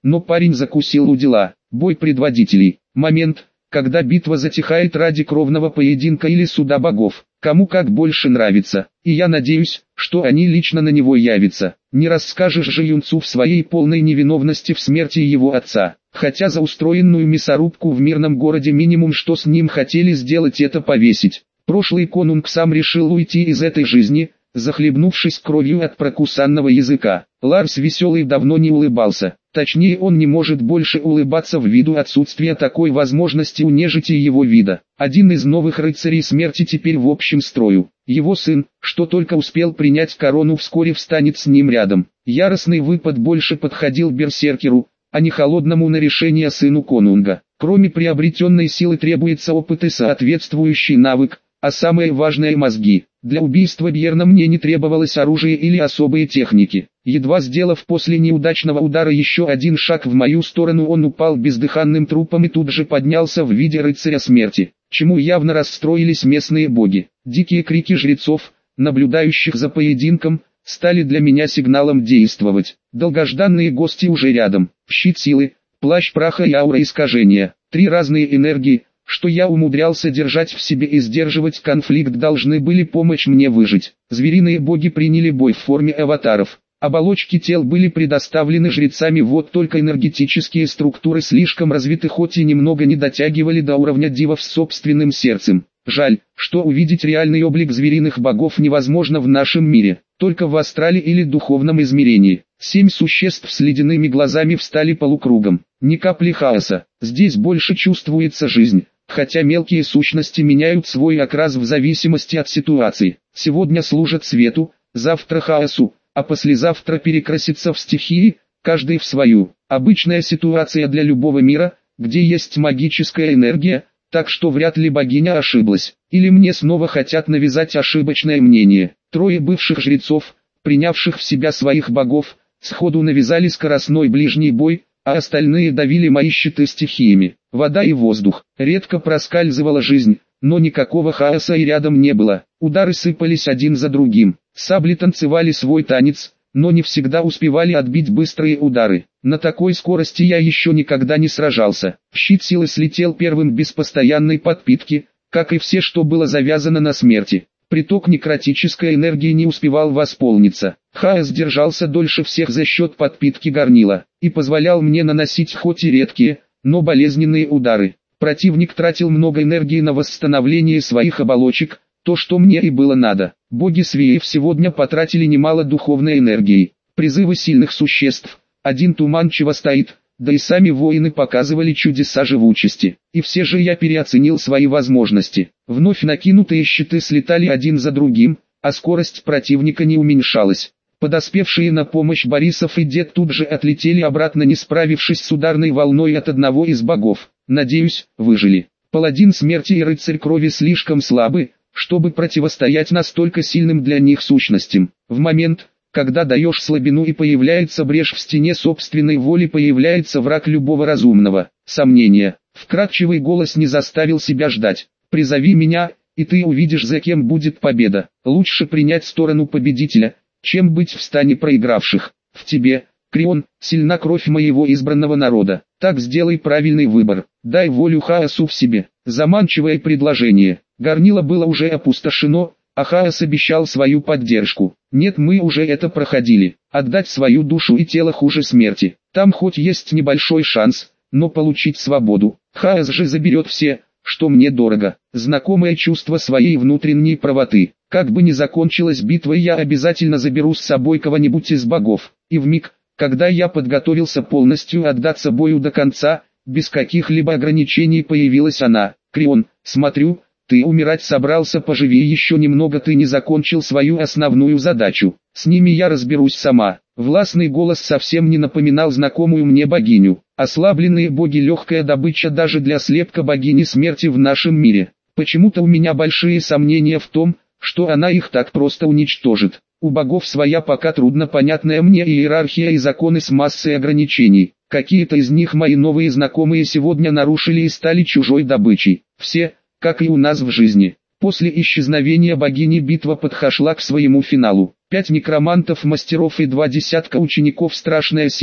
но парень закусил у дела. Бой предводителей. Момент, когда битва затихает ради кровного поединка или суда богов. Кому как больше нравится, и я надеюсь, что они лично на него явятся. Не расскажешь же юнцу в своей полной невиновности в смерти его отца. Хотя за устроенную мясорубку в мирном городе минимум что с ним хотели сделать это повесить. Прошлый конунг сам решил уйти из этой жизни, захлебнувшись кровью от прокусанного языка. Ларс Веселый давно не улыбался. Точнее, он не может больше улыбаться ввиду отсутствия такой возможности у нежити его вида. Один из новых рыцарей смерти теперь в общем строю. Его сын, что только успел принять корону, вскоре встанет с ним рядом. Яростный выпад больше подходил берсеркеру, а не холодному на решение сыну конунга. Кроме приобретенной силы требуется опыт и соответствующий навык, а самое важное – мозги. Для убийства Бьерна мне не требовалось оружие или особые техники. Едва сделав после неудачного удара еще один шаг в мою сторону, он упал бездыханным трупом и тут же поднялся в виде рыцаря смерти, чему явно расстроились местные боги. Дикие крики жрецов, наблюдающих за поединком, стали для меня сигналом действовать. Долгожданные гости уже рядом. Щит силы, плащ праха и аура искажения. Три разные энергии, что я умудрялся держать в себе и сдерживать конфликт, должны были помочь мне выжить. Звериные боги приняли бой в форме аватаров. Оболочки тел были предоставлены жрецами, вот только энергетические структуры слишком развиты, хоть и немного не дотягивали до уровня дивов с собственным сердцем. Жаль, что увидеть реальный облик звериных богов невозможно в нашем мире, только в астрале или духовном измерении. Семь существ с ледяными глазами встали полукругом. Ни капли хаоса, здесь больше чувствуется жизнь. Хотя мелкие сущности меняют свой окрас в зависимости от ситуации. Сегодня служат свету, завтра хаосу, а послезавтра перекрасится в стихии, каждый в свою. Обычная ситуация для любого мира, где есть магическая энергия, так что вряд ли богиня ошиблась. Или мне снова хотят навязать ошибочное мнение. Трое бывших жрецов, принявших в себя своих богов, сходу навязали скоростной ближний бой, а остальные давили мои щиты стихиями. Вода и воздух. Редко проскальзывала жизнь, но никакого хаоса и рядом не было. Удары сыпались один за другим. Сабли танцевали свой танец, но не всегда успевали отбить быстрые удары. На такой скорости я еще никогда не сражался. Щит силы слетел первым без постоянной подпитки, как и все, что было завязано на смерти. Приток некротической энергии не успевал восполниться. Хаос держался дольше всех за счет подпитки горнила, и позволял мне наносить хоть и редкие, но болезненные удары. Противник тратил много энергии на восстановление своих оболочек, то что мне и было надо. Боги Свеев сегодня потратили немало духовной энергии. Призывы сильных существ, один туманчиво стоит, да и сами воины показывали чудеса живучести. И все же я переоценил свои возможности. Вновь накинутые щиты слетали один за другим, а скорость противника не уменьшалась. Подоспевшие на помощь Борисов и Дед тут же отлетели обратно, не справившись с ударной волной от одного из богов. Надеюсь, выжили. Паладин смерти и рыцарь крови слишком слабы, чтобы противостоять настолько сильным для них сущностям. В момент, когда даешь слабину и появляется брешь в стене собственной воли, появляется враг любого разумного. Сомнения. Вкрадчивый голос не заставил себя ждать. «Призови меня, и ты увидишь, за кем будет победа. Лучше принять сторону победителя, чем быть в стане проигравших. В тебе, Крион, сильна кровь моего избранного народа. Так сделай правильный выбор. Дай волю хаосу в себе». Заманчивое предложение. Горнило было уже опустошено, а хаос обещал свою поддержку. Нет, мы уже это проходили. Отдать свою душу и тело хуже смерти. Там хоть есть небольшой шанс, но получить свободу. Хаос же заберет все, что мне дорого. Знакомое чувство своей внутренней правоты. Как бы ни закончилась битва, я обязательно заберу с собой кого-нибудь из богов. И вмиг, когда я подготовился полностью отдаться бою до конца, без каких-либо ограничений появилась она. «Крион, смотрю, ты умирать собрался, поживи еще немного, ты не закончил свою основную задачу. С ними я разберусь сама». Властный голос совсем не напоминал знакомую мне богиню. Ослабленные боги — легкая добыча даже для слепка богини смерти в нашем мире. Почему-то у меня большие сомнения в том, что она их так просто уничтожит. У богов своя пока трудно понятная мне иерархия и законы с массой ограничений. Какие-то из них мои новые знакомые сегодня нарушили и стали чужой добычей. Все, как и у нас в жизни. После исчезновения богини битва подошла к своему финалу. Пять некромантов-мастеров и два десятка учеников — страшная сила,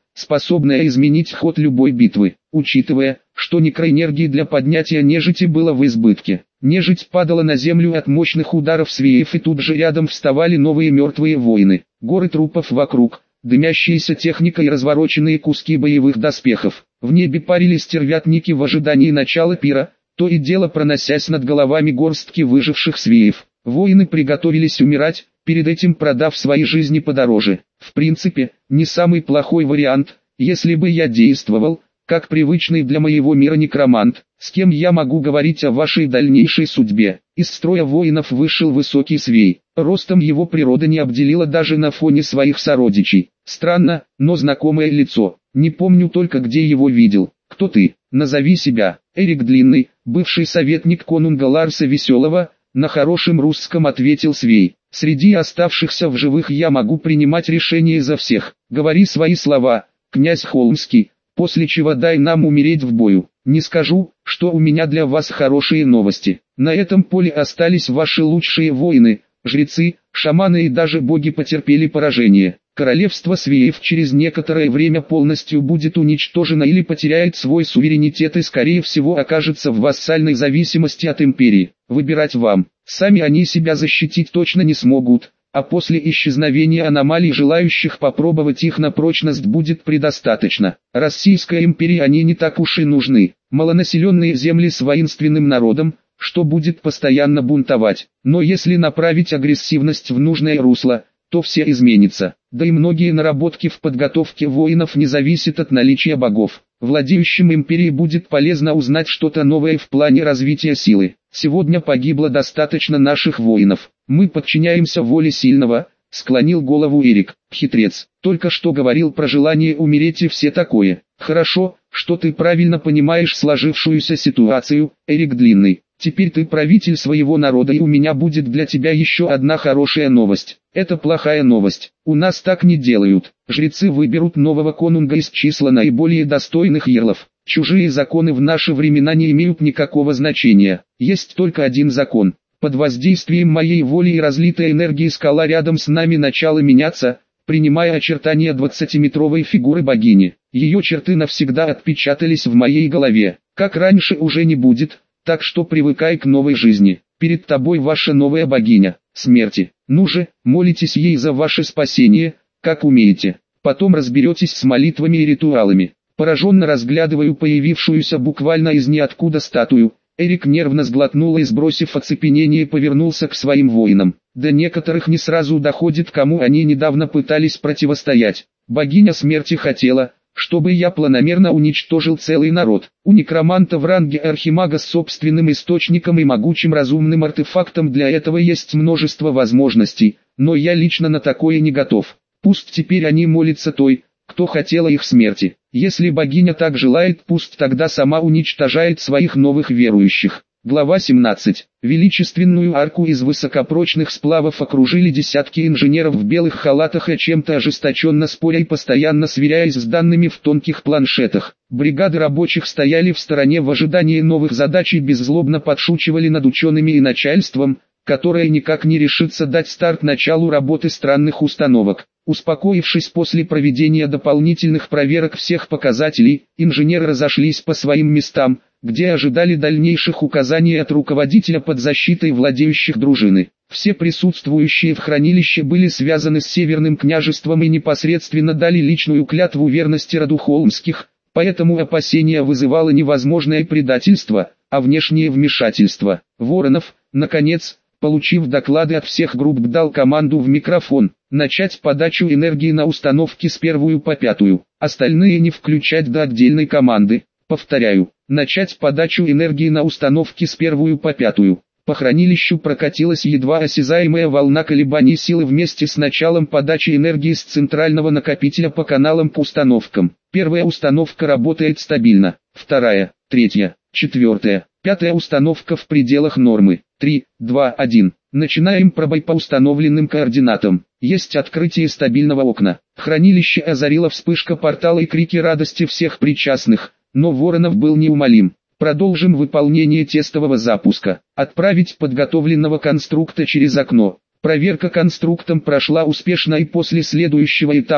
способная изменить ход любой битвы. Учитывая, что некроэнергии для поднятия нежити было в избытке, нежить падала на землю от мощных ударов свеев, и тут же рядом вставали новые мертвые воины. Горы трупов вокруг, дымящаяся техника и развороченные куски боевых доспехов. В небе парили стервятники в ожидании начала пира, то и дело проносясь над головами горстки выживших свеев. Воины приготовились умирать, перед этим продав свои жизни подороже. В принципе, не самый плохой вариант, если бы я действовал, как привычный для моего мира некромант. С кем я могу говорить о вашей дальнейшей судьбе? Из строя воинов вышел высокий свей. Ростом его природа не обделила даже на фоне своих сородичей. Странно, но знакомое лицо. Не помню только, где его видел. Кто ты? Назови себя. Эрик Длинный, бывший советник конунга Ларса Веселого, на хорошем русском ответил свей. Среди оставшихся в живых я могу принимать решения за всех. Говори свои слова, князь Холмский, после чего дай нам умереть в бою. Не скажу, что у меня для вас хорошие новости. На этом поле остались ваши лучшие воины, жрецы, шаманы и даже боги потерпели поражение. Королевство свеев через некоторое время полностью будет уничтожено или потеряет свой суверенитет и скорее всего окажется в вассальной зависимости от империи. Выбирать вам. Сами они себя защитить точно не смогут, а после исчезновения аномалий желающих попробовать их на прочность будет предостаточно. Российской империи они не так уж и нужны. Малонаселенные земли с воинственным народом, что будет постоянно бунтовать. Но если направить агрессивность в нужное русло, то все изменится. Да и многие наработки в подготовке воинов не зависят от наличия богов. Владеющим империей будет полезно узнать что-то новое в плане развития силы. Сегодня погибло достаточно наших воинов. Мы подчиняемся воле сильного, склонил голову Эрик. Хитрец, только что говорил про желание умереть и все такое. Хорошо, что ты правильно понимаешь сложившуюся ситуацию, Эрик Длинный. Теперь ты правитель своего народа, и у меня будет для тебя еще одна хорошая новость. Это плохая новость. У нас так не делают. Жрецы выберут нового конунга из числа наиболее достойных ярлов. Чужие законы в наши времена не имеют никакого значения. Есть только один закон. Под воздействием моей воли и разлитой энергии скала рядом с нами начала меняться, принимая очертания двадцатиметровой фигуры богини. Ее черты навсегда отпечатались в моей голове. Как раньше уже не будет. Так что привыкай к новой жизни. Перед тобой ваша новая богиня, смерти. Ну же, молитесь ей за ваше спасение, как умеете. Потом разберетесь с молитвами и ритуалами. Пораженно разглядываю появившуюся буквально из ниоткуда статую. Эрик нервно сглотнул и, сбросив оцепенение, повернулся к своим воинам. До некоторых не сразу доходит, кому они недавно пытались противостоять. Богиня смерти хотела, чтобы я планомерно уничтожил целый народ. У некроманта в ранге архимага с собственным источником и могучим разумным артефактом для этого есть множество возможностей, но я лично на такое не готов. Пусть теперь они молятся той, кто хотела их смерти. Если богиня так желает, пусть тогда сама уничтожает своих новых верующих. Глава семнадцать. Величественную арку из высокопрочных сплавов окружили десятки инженеров в белых халатах и чем-то ожесточенно споря и постоянно сверяясь с данными в тонких планшетах. Бригады рабочих стояли в стороне в ожидании новых задач и беззлобно подшучивали над учеными и начальством, которое никак не решится дать старт началу работы странных установок. Успокоившись после проведения дополнительных проверок всех показателей, инженеры разошлись по своим местам, где ожидали дальнейших указаний от руководителя под защитой владеющих дружины. Все присутствующие в хранилище были связаны с Северным княжеством и непосредственно дали личную клятву верности роду Холмских, поэтому опасения вызывало невозможное предательство, а внешнее вмешательство. Воронов, наконец, получив доклады от всех групп, дал команду в микрофон начать подачу энергии на установки с первую по пятую, остальные не включать до отдельной команды. Повторяю, начать подачу энергии на установки с первую по пятую. По хранилищу прокатилась едва осязаемая волна колебаний силы вместе с началом подачи энергии с центрального накопителя по каналам к установкам. Первая установка работает стабильно, вторая, третья, четвертая, пятая установка в пределах нормы. три, два, один. Начинаем пробой по установленным координатам. Есть открытие стабильного окна. Хранилище озарила вспышка портала и крики радости всех причастных. Но Воронов был неумолим. Продолжим выполнение тестового запуска. Отправить подготовленного конструкта через окно. Проверка конструктом прошла успешно, и после следующего этапа,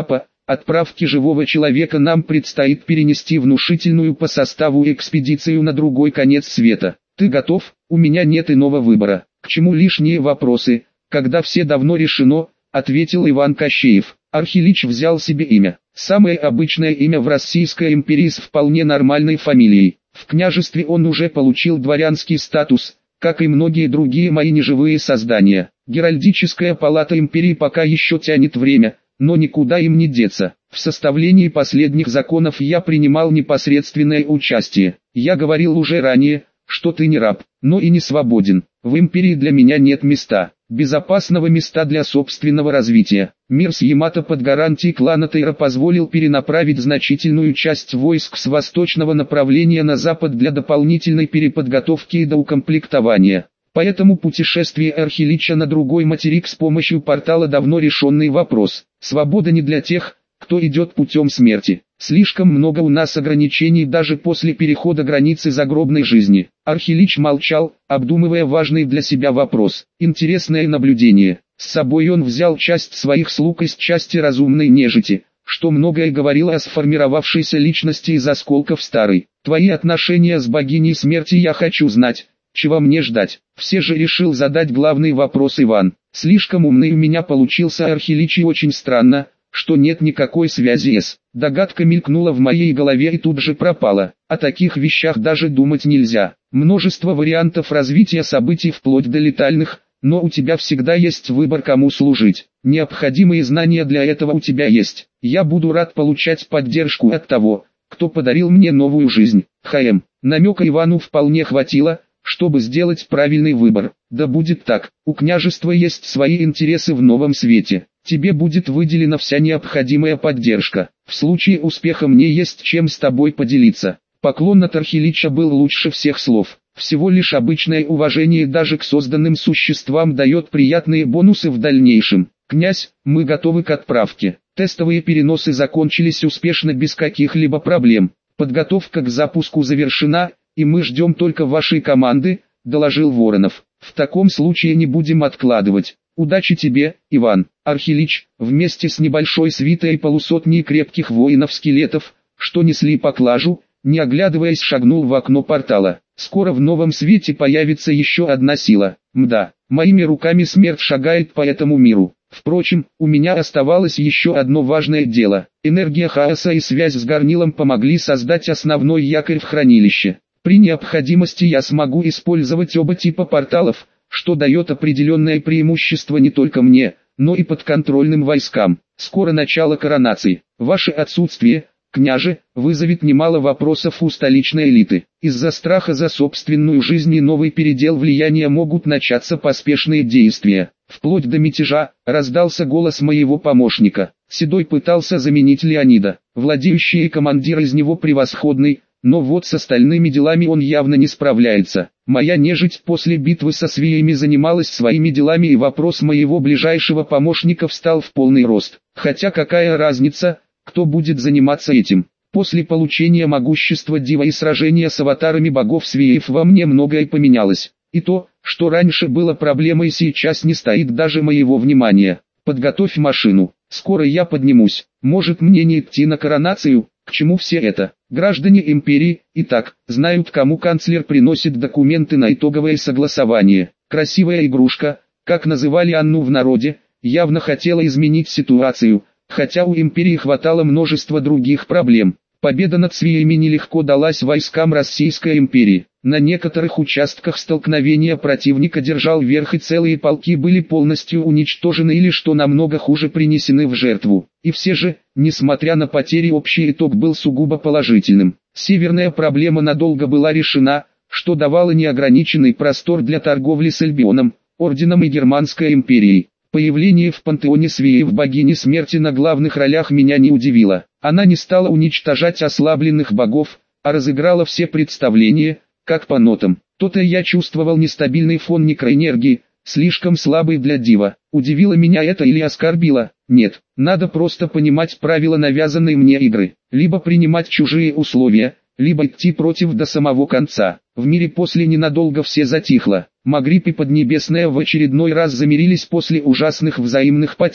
отправки живого человека нам предстоит перенести внушительную по составу экспедицию на другой конец света. Ты готов? У меня нет иного выбора. К чему лишние вопросы, когда все давно решено, ответил Иван Кощеев. Архилич взял себе имя. Самое обычное имя в Российской империи с вполне нормальной фамилией. В княжестве он уже получил дворянский статус, как и многие другие мои неживые создания. Геральдическая палата империи пока еще тянет время, но никуда им не деться. В составлении последних законов я принимал непосредственное участие. Я говорил уже ранее, что ты не раб, но и не свободен. В империи для меня нет места, безопасного места для собственного развития. Мир с Ямато под гарантией клана Тейра позволил перенаправить значительную часть войск с восточного направления на запад для дополнительной переподготовки и доукомплектования. Поэтому путешествие Архилича на другой материк с помощью портала давно решенный вопрос. Свобода не для тех, кто идет путем смерти. Слишком много у нас ограничений даже после перехода границы загробной жизни. Архилич молчал, обдумывая важный для себя вопрос. Интересное наблюдение. С собой он взял часть своих слуг из части разумной нежити, что многое говорило о сформировавшейся личности из осколков старой. Твои отношения с богиней смерти я хочу знать. Чего мне ждать? Все же решил задать главный вопрос Иван. Слишком умный у меня получился Архилич и очень странно, что нет никакой связи с. Догадка мелькнула в моей голове и тут же пропала. О таких вещах даже думать нельзя. Множество вариантов развития событий вплоть до летальных, но у тебя всегда есть выбор, кому служить. Необходимые знания для этого у тебя есть. Я буду рад получать поддержку от того, кто подарил мне новую жизнь. ХМ. Намека Ивану вполне хватило, чтобы сделать правильный выбор. Да будет так, у княжества есть свои интересы в новом свете. Тебе будет выделена вся необходимая поддержка. В случае успеха мне есть чем с тобой поделиться. Поклон от Архилича был лучше всех слов. Всего лишь обычное уважение даже к созданным существам дает приятные бонусы в дальнейшем. Князь, мы готовы к отправке. Тестовые переносы закончились успешно без каких-либо проблем. Подготовка к запуску завершена, и мы ждем только вашей команды, доложил Воронов. В таком случае не будем откладывать. Удачи тебе, Иван. Архилич, вместе с небольшой свитой полусотней крепких воинов-скелетов, что несли поклажу, не оглядываясь шагнул в окно портала. Скоро в новом свете появится еще одна сила. Мда, моими руками смерть шагает по этому миру. Впрочем, у меня оставалось еще одно важное дело. Энергия хаоса и связь с горнилом помогли создать основной якорь в хранилище. При необходимости я смогу использовать оба типа порталов, что дает определенное преимущество не только мне, но и подконтрольным войскам. Скоро начало коронации. Ваше отсутствие, княже, вызовет немало вопросов у столичной элиты. Из-за страха за собственную жизнь и новый передел влияния могут начаться поспешные действия. Вплоть до мятежа, раздался голос моего помощника. Седой пытался заменить Леонида. Владеющий и командир из него превосходный, но вот с остальными делами он явно не справляется. Моя нежить после битвы со свеями занималась своими делами, и вопрос моего ближайшего помощника встал в полный рост. Хотя какая разница, кто будет заниматься этим? После получения могущества Дива и сражения с аватарами богов свеев во мне многое поменялось. И то, что раньше было проблемой, сейчас не стоит даже моего внимания. Подготовь машину, скоро я поднимусь. Может, мне не идти на коронацию? К чему все это? Граждане империи и так знают, кому канцлер приносит документы на итоговое согласование. Красивая игрушка, как называли Анну в народе, явно хотела изменить ситуацию, хотя у империи хватало множества других проблем. Победа над свеями нелегко далась войскам Российской империи. На некоторых участках столкновения противника держал верх, и целые полки были полностью уничтожены или, что намного хуже, принесены в жертву. И все же, несмотря на потери, общий итог был сугубо положительным. Северная проблема надолго была решена, что давало неограниченный простор для торговли с Альбионом, Орденом и Германской империей. Появление в пантеоне свеев богини смерти на главных ролях меня не удивило. Она не стала уничтожать ослабленных богов, а разыграла все представления, как по нотам. То-то я чувствовал нестабильный фон некроэнергии, слишком слабый для Дива. Удивило меня это или оскорбило? Нет, надо просто понимать правила навязанной мне игры. Либо принимать чужие условия, либо идти против до самого конца. В мире после ненадолго все затихло. Магриб и Поднебесная в очередной раз замирились после ужасных взаимных потерь.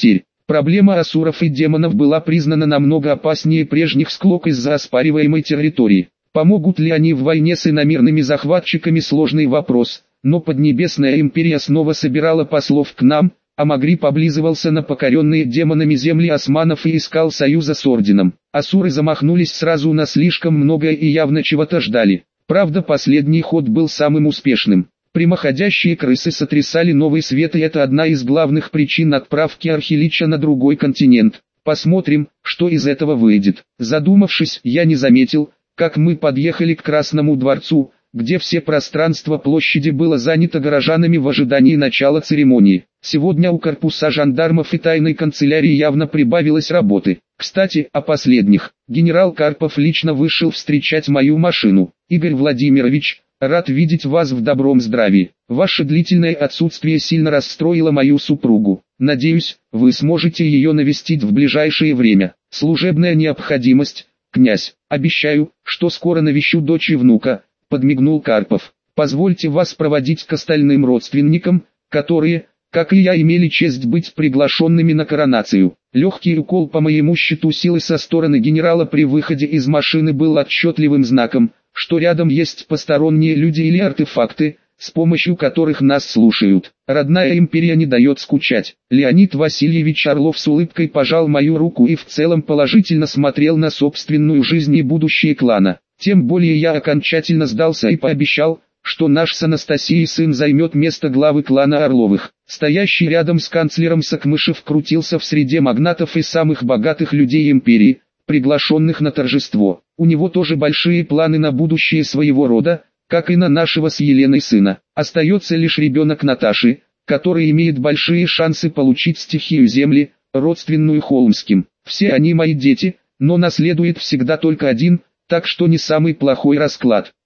Проблема асуров и демонов была признана намного опаснее прежних склок из-за оспариваемой территории. Помогут ли они в войне с иномирными захватчиками — сложный вопрос, но Поднебесная империя снова собирала послов к нам, а Магриб облизывался на покоренные демонами земли османов и искал союза с орденом. Асуры замахнулись сразу на слишком многое и явно чего-то ждали. Правда, последний ход был самым успешным. Прямоходящие крысы сотрясали Новый Свет, и это одна из главных причин отправки Архилича на другой континент. Посмотрим, что из этого выйдет. Задумавшись, я не заметил, как мы подъехали к Красному дворцу, где все пространство площади было занято горожанами в ожидании начала церемонии. Сегодня у корпуса жандармов и тайной канцелярии явно прибавилось работы. Кстати, о последних. Генерал Карпов лично вышел встречать мою машину. Игорь Владимирович, рад видеть вас в добром здравии. Ваше длительное отсутствие сильно расстроило мою супругу. Надеюсь, вы сможете ее навестить в ближайшее время. Служебная необходимость, князь. Обещаю, что скоро навещу дочь и внука, подмигнул Карпов. Позвольте вас проводить к остальным родственникам, которые, как и я, имели честь быть приглашенными на коронацию. Легкий укол по моему счету силы со стороны генерала при выходе из машины был отчетливым знаком, что рядом есть посторонние люди или артефакты, с помощью которых нас слушают. Родная империя не дает скучать. Леонид Васильевич Орлов с улыбкой пожал мою руку и в целом положительно смотрел на собственную жизнь и будущее клана. Тем более я окончательно сдался и пообещал, что наш с Анастасией сын займет место главы клана Орловых. Стоящий рядом с канцлером Сакмышев крутился в среде магнатов и самых богатых людей империи, приглашенных на торжество. У него тоже большие планы на будущее своего рода, как и на нашего с Еленой сына. Остается лишь ребенок Наташи, который имеет большие шансы получить стихию земли, родственную Холмским. Все они мои дети, но наследует всегда только один, так что не самый плохой расклад.